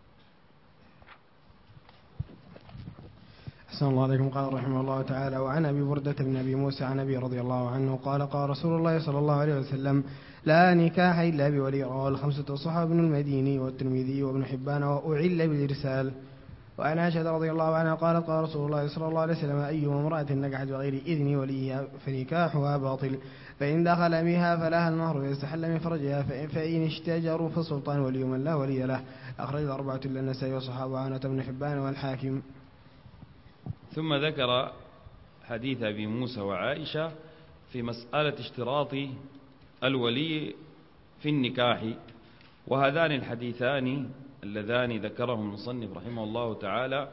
أحسن الله عليكم. قال رحمه الله تعالى: وعن أبي بردة بن أبي موسى عن أبي رضي الله عنه قال: قال رسول الله صلى الله عليه وسلم: لا نكاح إلا بولي. رواه الخمسة والصحابة بن المديني والترمذي وابن حبان وأعل بالإرسال. وعن عائشة رضي الله عنها قالت: قال رسول الله صلى الله عليه وسلم: أيما امرأة نكحت بغير إذن وليها فنكاحها باطل، فإن دخل بها فلها المهر ويستحل من فرجها، فإن اشتجروا فالسلطان ولي من لا ولي له. أخرج الأربعة إلا النسائي وصحابه عنه بن حبان والحاكم. ثم ذكر حديث أبي موسى وعائشة في مسألة اشتراط الولي في النكاح، وهذان الحديثان اللذان ذكرهم المصنف رحمه الله تعالى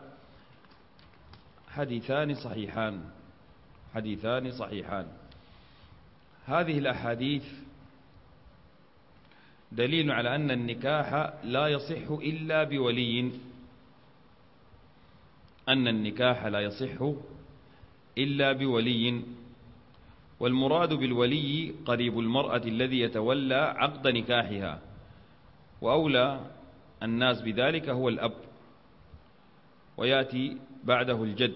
حديثان صحيحان. هذه الأحاديث دليل على أن النكاح لا يصح إلا بولي، أن النكاح لا يصح إلا بولي. والمراد بالولي قريب المرأة الذي يتولى عقد نكاحها، وأولى الناس بذلك هو الأب، ويأتي بعده الجد،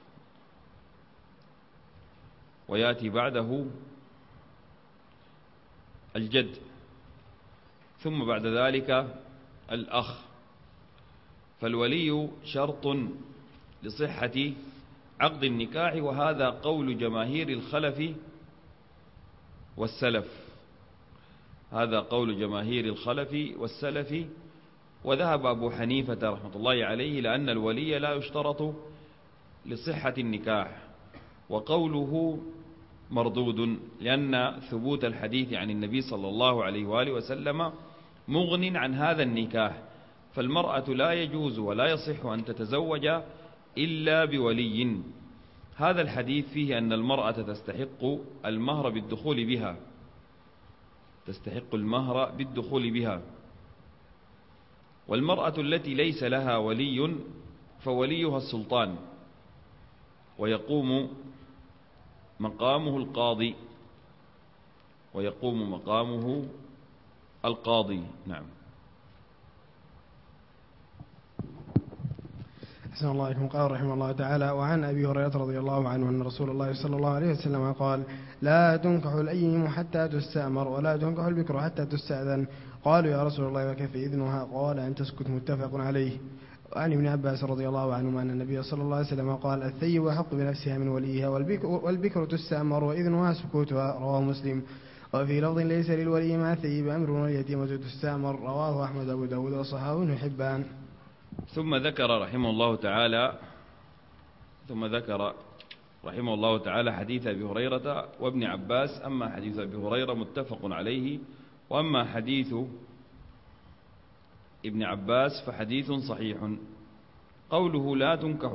ثم بعد ذلك الأخ. فالولي شرط لصحة عقد النكاح، وهذا قول جماهير الخلف والسلف. وذهب أبو حنيفة رحمة الله عليه لأن الولي لا يشترط لصحة النكاح، وقوله مردود، لأن ثبوت الحديث عن النبي صلى الله عليه وآله وسلم مغن عن هذا النكاح. فالمرأة لا يجوز ولا يصح أن تتزوج إلا بولي. هذا الحديث فيه أن المرأة تستحق المهر بالدخول بها. والمرأة التي ليس لها ولي فوليها السلطان، ويقوم مقامه القاضي. نعم. أحسن الله عليكم. قال رحمه الله تعالى: وعن أبي هريرة رضي الله عنه أن رسول الله صلى الله عليه وسلم قال: لا تنكح الأيم حتى تستأمر، ولا تنكح البكر حتى تستأذن. قالوا: يا رسول الله وكيف إذنها؟ قال: أن تسكت. متفق عليه. وعن ابن عباس رضي الله عنهما أن النبي صلى الله عليه وسلم قال: الثيب أحق بنفسها من وليها، والبكر تستأمر وإذنها سكوتها. رواه مسلم. وفي لفظ: ليس للولي مع الثيب أمر واليتيمة تستأمر. رواه أحمد وأبو داود وصححه ابن حبان. ثم ذكر رحمه الله تعالى حديث أبي هريرة وابن عباس. أما حديث أبي هريرة متفق عليه وأما حديث ابن عباس فحديث صحيح. قوله لا تنكح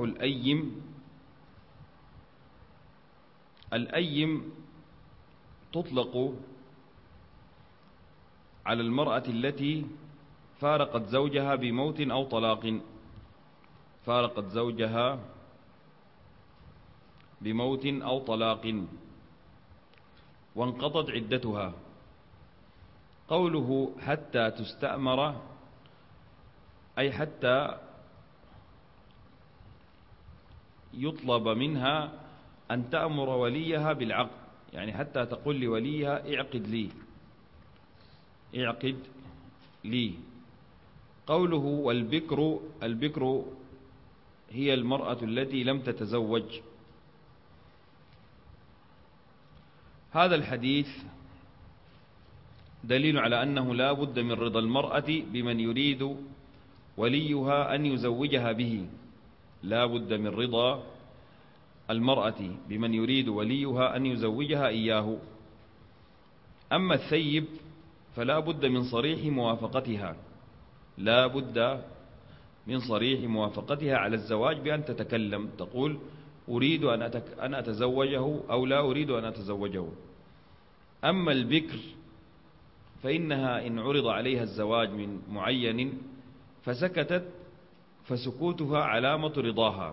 الأيم تطلق على المرأة التي فارقت زوجها بموت أو طلاق، فارقت زوجها بموت أو طلاق وانقضت عدتها. قوله حتى تستأمر أي حتى يطلب منها أن تأمر وليها بالعقد، يعني حتى تقول لوليها اعقد لي. قوله البكر هي المرأة التي لم تتزوج. هذا الحديث دليل على أنه لا بد من رضا المرأة بمن يريد وليها أن يزوجها به، لا بد من رضا المرأة بمن يريد وليها أن يزوجها إياه. أما الثيب فلا بد من صريح موافقتها، لا بد من صريح موافقتها على الزواج بأن تتكلم تقول أريد أن أتزوجه أو لا أريد أن أتزوجه. أما البكر فإنها إن عرض عليها الزواج من معين فسكتت فسكوتها علامة رضاها،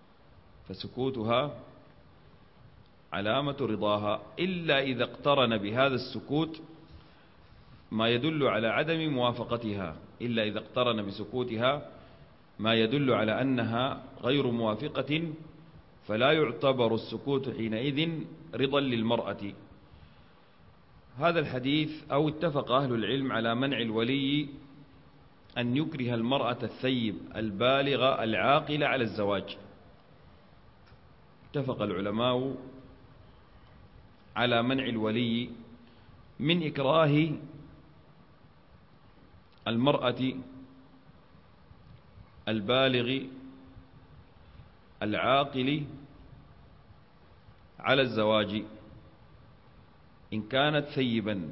إلا إذا اقترن بهذا السكوت ما يدل على عدم موافقتها، إلا إذا اقترن بسكوتها ما يدل على أنها غير موافقة، فلا يعتبر السكوت حينئذ رضا للمرأة. هذا الحديث أو اتفق أهل العلم على منع الولي أن يكره المرأة الثيب البالغة العاقلة على الزواج. اتفق العلماء على منع الولي من إكراه المرأة البالغ العاقل على الزواج إن كانت ثيبا.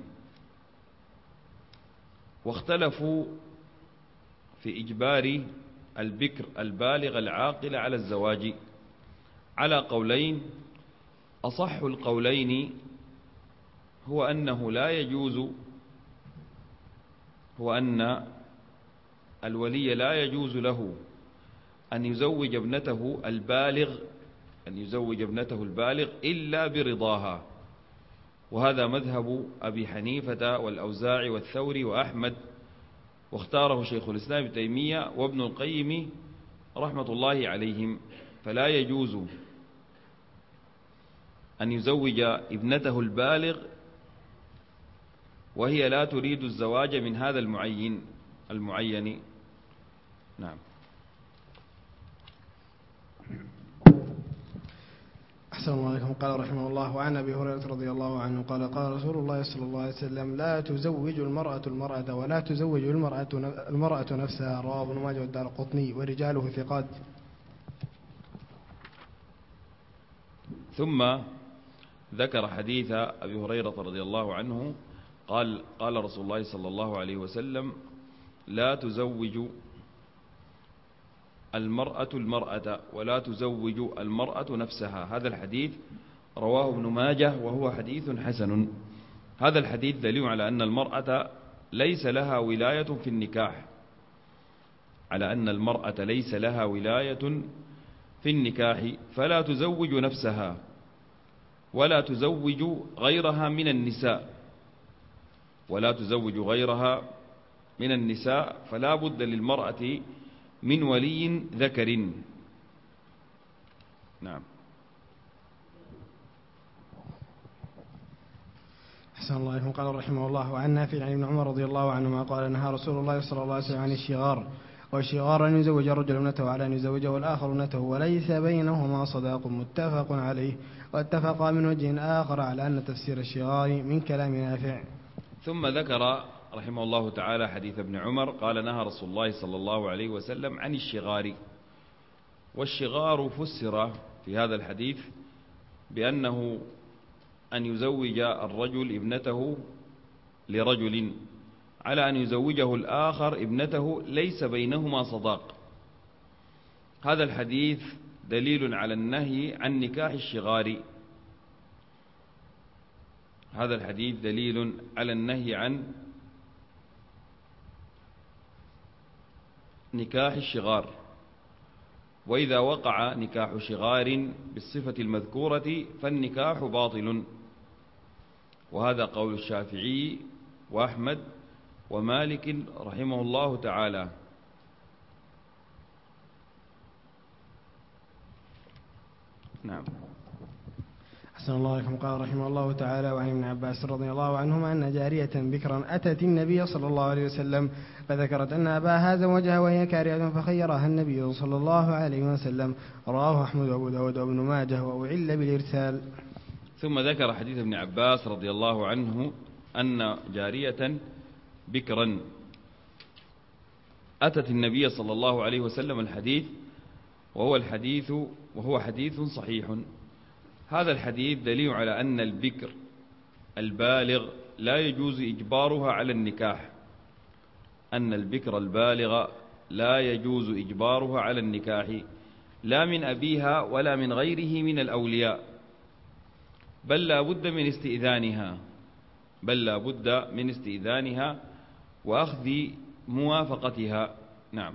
واختلفوا في إجبار البكر البالغ العاقل على الزواج على قولين. أصح القولين هو أنه لا يجوز، هو أن الولي لا يجوز له أن يزوج ابنته البالغ إلا برضاها، وهذا مذهب أبي حنيفة والأوزاعي والثوري وأحمد، واختاره شيخ الإسلام ابن تيمية وابن القيم رحمة الله عليهم. فلا يجوز أن يزوج ابنته البالغ وهي لا تريد الزواج من هذا المعين. نعم. أحسن الله عليكم. قال رحمه الله: وعن أبي هريرة رضي الله عنه قال: قال رسول الله صلى الله عليه وسلم: لا تزوج المرأة ولا تزوج المرأة نفسها. رواه ابن ماجه والدارقطني ورجاله ثقات. ثم ذكر حديث أبي هريرة رضي الله عنه قال رسول الله صلى الله عليه وسلم: لا تزوج المرأة ولا تزوج المرأة نفسها. هذا الحديث رواه ابن ماجه وهو حديث حسن. هذا الحديث دليل على أن المرأة ليس لها ولاية في النكاح، على أن المرأة ليس لها ولاية في النكاح، فلا تزوج نفسها ولا تزوج غيرها من النساء، فلا بد للمرأة من ولي ذكر. نعم. أحسن الله عليكم. قال رحمه الله: وعن نافع عن ابن عمر رضي الله عنهما قال: نهى رسول الله صلى الله عليه وسلم عن الشغار، والشغار أن يزوج الرجل ابنته على أن يزوجه الآخر ابنته وليس بينهما صداق، متفق عليه. واتفقا من وجه آخر على أن تفسير الشغار من كلام نافع. ثم ذكر رحمه الله تعالى حديث ابن عمر قال: نهى رسول الله صلى الله عليه وسلم عن الشغار. والشغار فسر في هذا الحديث بأنه أن يزوج الرجل ابنته لرجل على أن يزوجه الآخر ابنته ليس بينهما صداق. هذا الحديث دليل على النهي عن نكاح الشغار. هذا الحديث دليل على النهي عن نكاح الشغار. وإذا وقع نكاح شغار بالصفة المذكورة فالنكاح باطل، وهذا قول الشافعي وأحمد ومالك رحمه الله تعالى. نعم. أحسن الله عليكم. قال رحمه الله تعالى: وعن ابن عباس رضي الله عنهما أن جارية بكرا أتت النبي صلى الله عليه وسلم فذكرت أن أباها زوجها وهي كارهة فخيرها النبي صلى الله عليه وسلم. رواه أحمد وأبو داود وابن ماجه وأعل بالإرسال. ثم ذكر حديث ابن عباس رضي الله عنه أن جارية بكرا أتت النبي صلى الله عليه وسلم الحديث، وهو حديث صحيح. هذا الحديث دليل على أن البكر البالغ لا يجوز إجبارها على النكاح، أن البكر البالغ لا يجوز إجبارها على النكاح، لا من أبيها ولا من غيره من الأولياء، بل لا بد من استئذانها وأخذ موافقتها. نعم.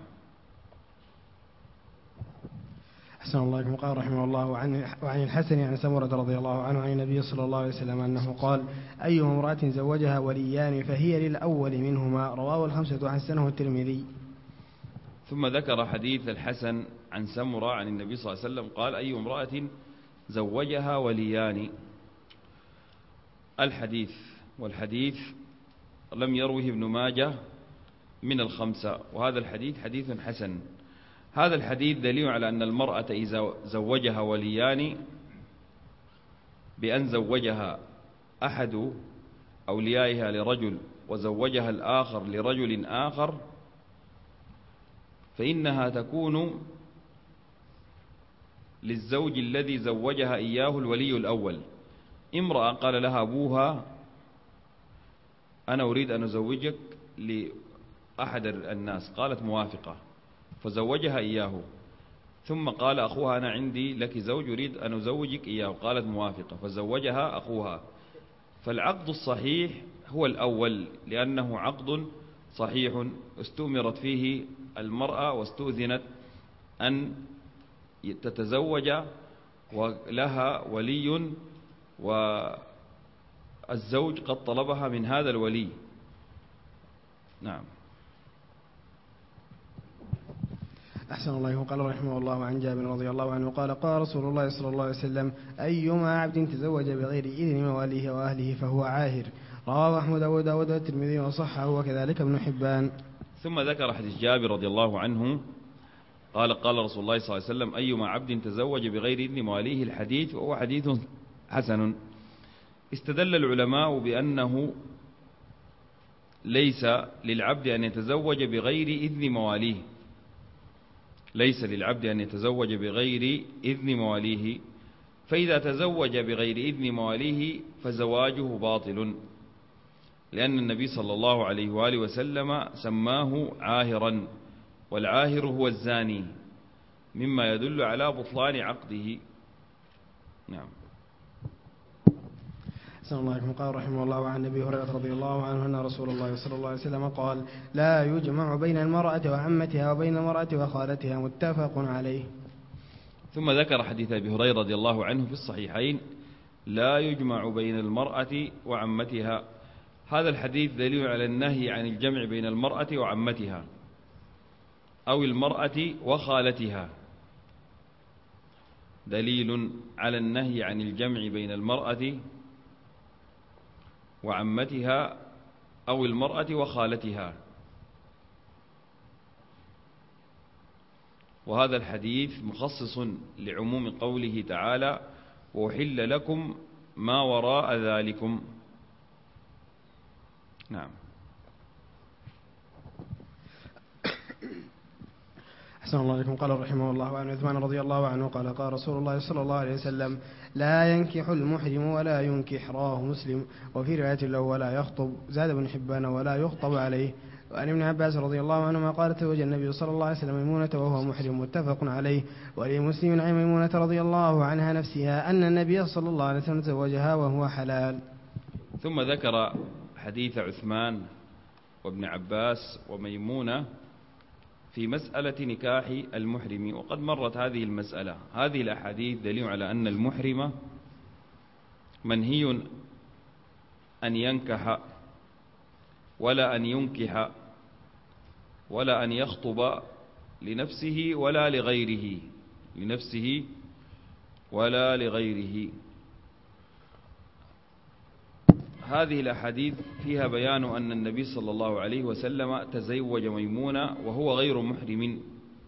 أحسن الله عليكم. قال رحمه الله: وعن الحسن عن سمرة رضي الله عنه عن النبي صلى الله عليه وسلم أنه قال: أي امرأة زوجها وليان فهي للأول منهما. رواه الخمسة وحسنه الترمذي. ثم ذكر حديث الحسن عن سمرة عن النبي صلى الله عليه وسلم قال: أي امرأة زوجها وليان. والحديث لم يروه ابن ماجه من الخمسة، وهذا الحديث حديث حسن. هذا الحديث دليل على أن المرأة إذا زوجها وليان بأن زوجها أحد أوليائها لرجل وزوجها الآخر لرجل آخر، فإنها تكون للزوج الذي زوجها إياه الولي الأول. امرأة قال لها أبوها: أنا أريد أن أزوجك لأحد الناس، قالت موافقة، فزوجها إياه. ثم قال أخوها: أنا عندي لك زوج أريد أن أزوجك إياه، قالت موافقة، فزوجها أخوها. فالعقد الصحيح هو الأول، لأنه عقد صحيح استؤمرت فيه المرأة واستؤذنت أن تتزوج ولها ولي، والزوج قد طلبها من هذا الولي. نعم. أحسن الله. قال رحمه الله: عن جابر رضي الله عنه قال: قال رسول الله صلى الله عليه وسلم: أيما عبد تزوج بغير إذن مواليه وأهله فهو عاهر. رواه أحمد وأبو داود والترمذي وصححه وكذلك ابن حبان. ثم ذكر حديث جابر رضي الله عنه قال: قال رسول الله صلى الله عليه وسلم: أيما عبد تزوج بغير إذن مواليه. الحديث وهو حديث حسن. استدل العلماء بأنه ليس للعبد أن يتزوج بغير إذن مواليه، فإذا تزوج بغير إذن مواليه فزواجه باطل، لأن النبي صلى الله عليه وآله وسلم سماه عاهرا، والعاهر هو الزاني، مما يدل على بطلان عقده. نعم. أحسن الله عليكم. قال رحمه الله: عن أبي هريرة رضي الله عنه أن رسول الله صلى الله عليه وسلم قال: لا يجمع بين المرأة وعمتها وبين المرأة وخالتها. متفق عليه. ثم ذكر حديث أبي هريرة رضي الله عنه في الصحيحين: لا يجمع بين المرأة وعمتها. هذا الحديث دليل على النهي عن الجمع بين المرأة وعمتها أو المرأة وخالتها، دليل على النهي عن الجمع بين المرأة وعمتها أو المرأة وخالتها. وهذا الحديث مخصص لعموم قوله تعالى: وأحل لكم ما وراء ذلكم. نعم. أحسن الله عليكم. قال رحمه الله عن عثمان رضي الله عنه قال قال رسول الله صلى الله عليه وسلم لا ينكح المحرم ولا ينكح، رواه مسلم. وفي رواية له ولا يخطب. زاد ابن حبان ولا يخطب عليه. وعن ابن عباس رضي الله عنهما قال تزوج النبي صلى الله عليه وسلم ميمونة وهو محرم، متفق عليه. ولمسلم عن ميمونة رضي الله عنها نفسها أن النبي صلى الله عليه وسلم تزوجها وهو حلال. ثم ذكر حديث عثمان وابن عباس وميمونة في مسألة نكاح المحرم، وقد مرت هذه المسألة. هذه الأحاديث دليل على أن المحرم منهي أن ينكح ولا أن ينكح ولا أن يخطب لنفسه ولا لغيره، لنفسه ولا لغيره. هذه الأحاديث فيها بيان أن النبي صلى الله عليه وسلم تزوج ميمونة وهو غير محرم،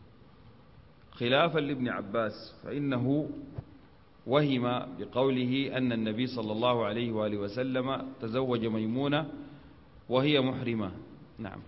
خلافا لابن عباس فإنه وهم بقوله أن النبي صلى الله عليه وآله وسلم تزوج ميمونة وهي محرمة. نعم.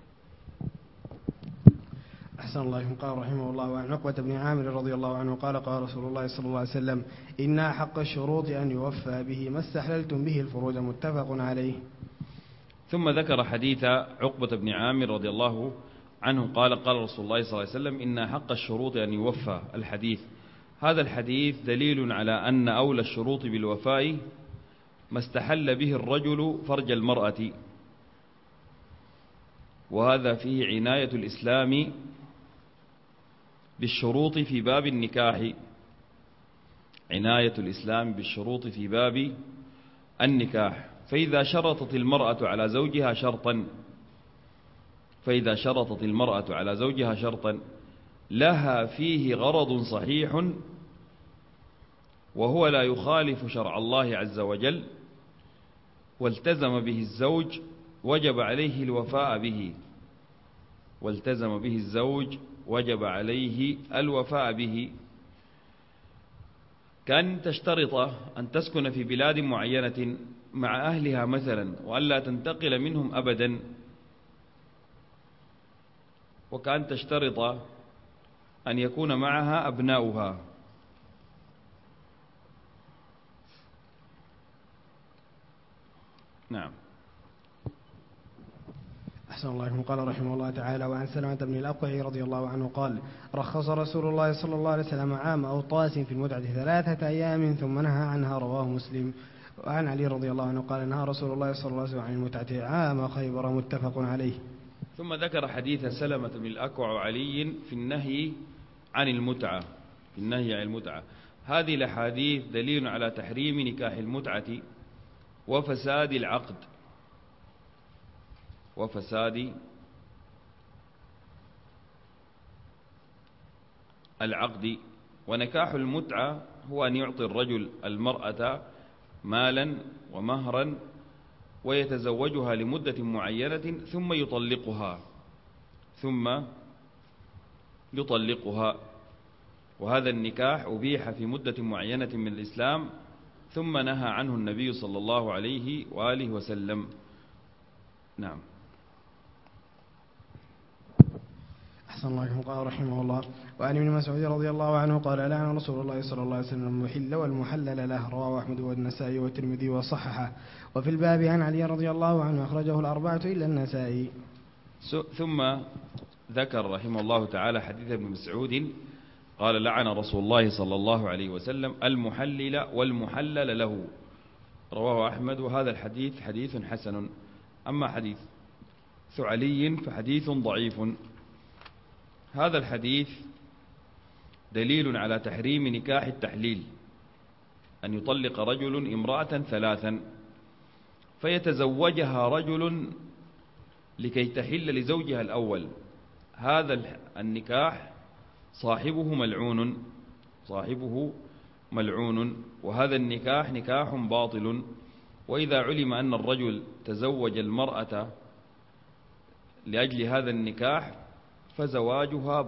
أحسن الله عليكم. قال رحمه الله عن عقبة بن عامر رضي الله عنه قال قال رسول الله صلى الله عليه وسلم إن حق الشروط أن يوفى به ما استحللتم به الفروج، متفق عليه. ثم ذكر حديث عقبة بن عامر رضي الله عنه قال قال رسول الله صلى الله عليه وسلم إن حق الشروط أن يوفى. الحديث هذا الحديث دليل على أن أولى الشروط بالوفاء ما استحل به الرجل فرج المرأة، وهذا فيه عناية الإسلام بالشروط في باب النكاح، عناية الإسلام بالشروط في باب النكاح. فإذا شرطت المرأة على زوجها شرطا، فإذا شرطت المرأة على زوجها شرطا لها فيه غرض صحيح وهو لا يخالف شرع الله عز وجل والتزم به الزوج وجب عليه الوفاء به، والتزم به الزوج وجب عليه الوفاء به. كان تشترط أن تسكن في بلاد معينة مع أهلها مثلا وألا تنتقل منهم أبدا، وكان تشترط أن يكون معها أبناؤها. نعم. أحسن الله عليكم. قال رحمه الله تعالى وعن سلمة بن الأقوع رضي الله عنه قال رخص رسول الله صلى الله عليه وسلم عام أوطاس في المتعة 3 أيام ثم نهى عنها، رواه مسلم. وعن علي رضي الله عنه قال نهى رسول الله صلى الله عليه وسلم عن المتعة عام خيبر، متفق عليه. ثم ذكر حديث سلمة بن الأكوع وعلي في النهي عن المتعة، في النهي عن المتعة. هذه الأحاديث دليل على تحريم نكاح المتعة وفساد العقد، وفساد العقد. ونكاح المتعة هو أن يعطي الرجل المرأة مالا ومهرا ويتزوجها لمدة معينة ثم يطلقها. وهذا النكاح أبيح في مدة معينة من الإسلام ثم نهى عنه النبي صلى الله عليه وآله وسلم. نعم. أحسن الله عليكم. قال رحمه الله وعن ابن مسعود رضي الله عنه قال لعن رسول الله صلى الله عليه وسلم المحل والمحلل له، رواه أحمد والنسائي والترمذي وصححه. وفي الباب عن علي رضي الله عنه أخرجه الأربعة إلا النسائي. ثم ذكر رحمه الله تعالى حديث ابن مسعود قال لعن رسول الله صلى الله عليه وسلم المحلل والمحلل له، رواه أحمد. وهذا الحديث حديث حسن. أما حديث علي فحديث ضعيف. هذا الحديث دليل على تحريم نكاح التحليل، أن يطلق رجل امرأة 3 فيتزوجها رجل لكي تحل لزوجها الأول. هذا النكاح صاحبه ملعون، وهذا النكاح نكاح باطل. وإذا علم أن الرجل تزوج المرأة لأجل هذا النكاح فزواجها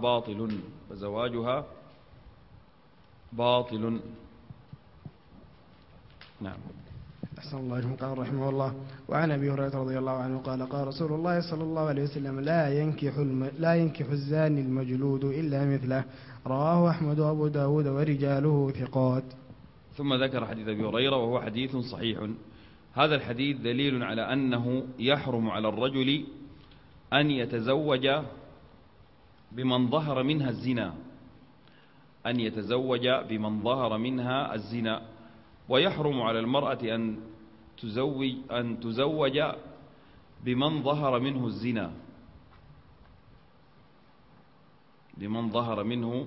باطل. نعم. أحسن الله إليكم. قال رحمه الله: وعن أبي هريرة رضي الله عنه قال: قال رسول الله صلى الله عليه وسلم: لا ينكح الزاني المجلود إلا مثله. رواه أحمد وأبو داود ورجاله ثقات. ثم ذكر حديث أبي هريرة وهو حديث صحيح. هذا الحديث دليل على أنه يحرم على الرجل أن يتزوج بمن ظهر منها الزنا، أن يتزوج بمن ظهر منها الزنا، ويحرم على المرأة أن تزوج بمن ظهر منه الزنا، بمن ظهر منه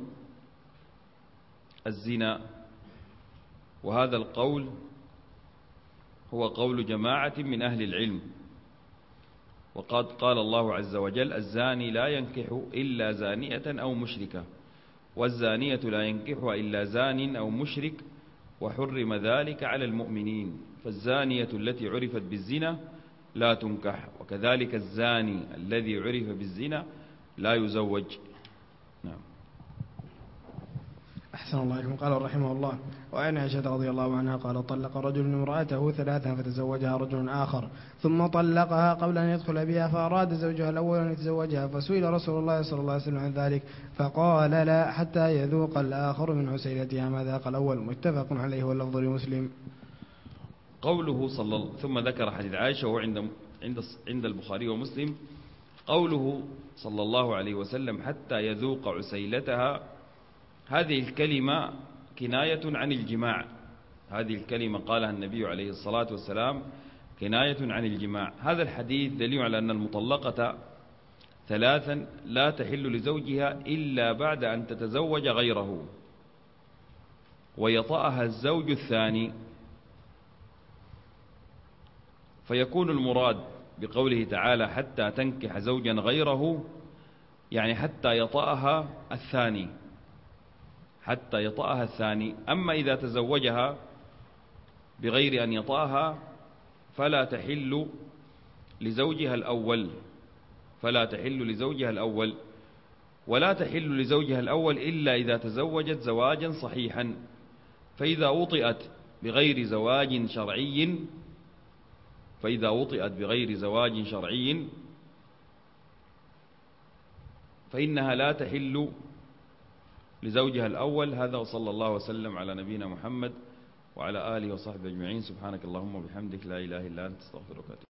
الزنا. وهذا القول هو قول جماعة من أهل العلم. وقد قال الله عز وجل: الزاني لا ينكح إلا زانية أو مشركة، والزانية لا ينكحها إلا زان أو مشرك، وحرم ذلك على المؤمنين. فالزانية التي عرفت بالزنا لا تنكح، وكذلك الزاني الذي عرف بالزنا لا يزوج. نعم. أحسن الله إليكم. قال رحمه الله: وعن عائشة رضي الله عنها قال: طلق رجل امرأته 3 فتزوجها رجل آخر، ثم طلقها قبل أن يدخل بها، فأراد زوجها الأول أن يتزوجها، فسئل رسول الله صلى الله عليه وسلم عن ذلك فقال: لا، حتى يذوق الآخر من عسيلتها ما ذاق الأول. متفق عليه واللفظ لمسلم. قوله ثم ذكر حديث عائشة وهو عند البخاري ومسلم. قوله صلى الله عليه وسلم: حتى يذوق عسيلتها، هذه الكلمة كناية عن الجماع. هذه الكلمة قالها النبي عليه الصلاة والسلام كناية عن الجماع. هذا الحديث دليل على أن المطلقة 3 لا تحل لزوجها إلا بعد أن تتزوج غيره ويطأها الزوج الثاني. فيكون المراد بقوله تعالى: حتى تنكح زوجا غيره، يعني حتى يطأها الثاني، حتى يطأها الثاني. أما إذا تزوجها بغير أن يطأها فلا تحل لزوجها الأول، فلا تحل لزوجها الأول، ولا تحل لزوجها الأول إلا إذا تزوجت زواجا صحيحا. فإذا وطئت بغير زواج شرعي فإنها لا تحل لزوجها الأول. هذا وصلى الله وسلم على نبينا محمد وعلى آله وصحبه أجمعين. سبحانك اللهم وبحمدك، لا إله إلا أنت، استغفرك.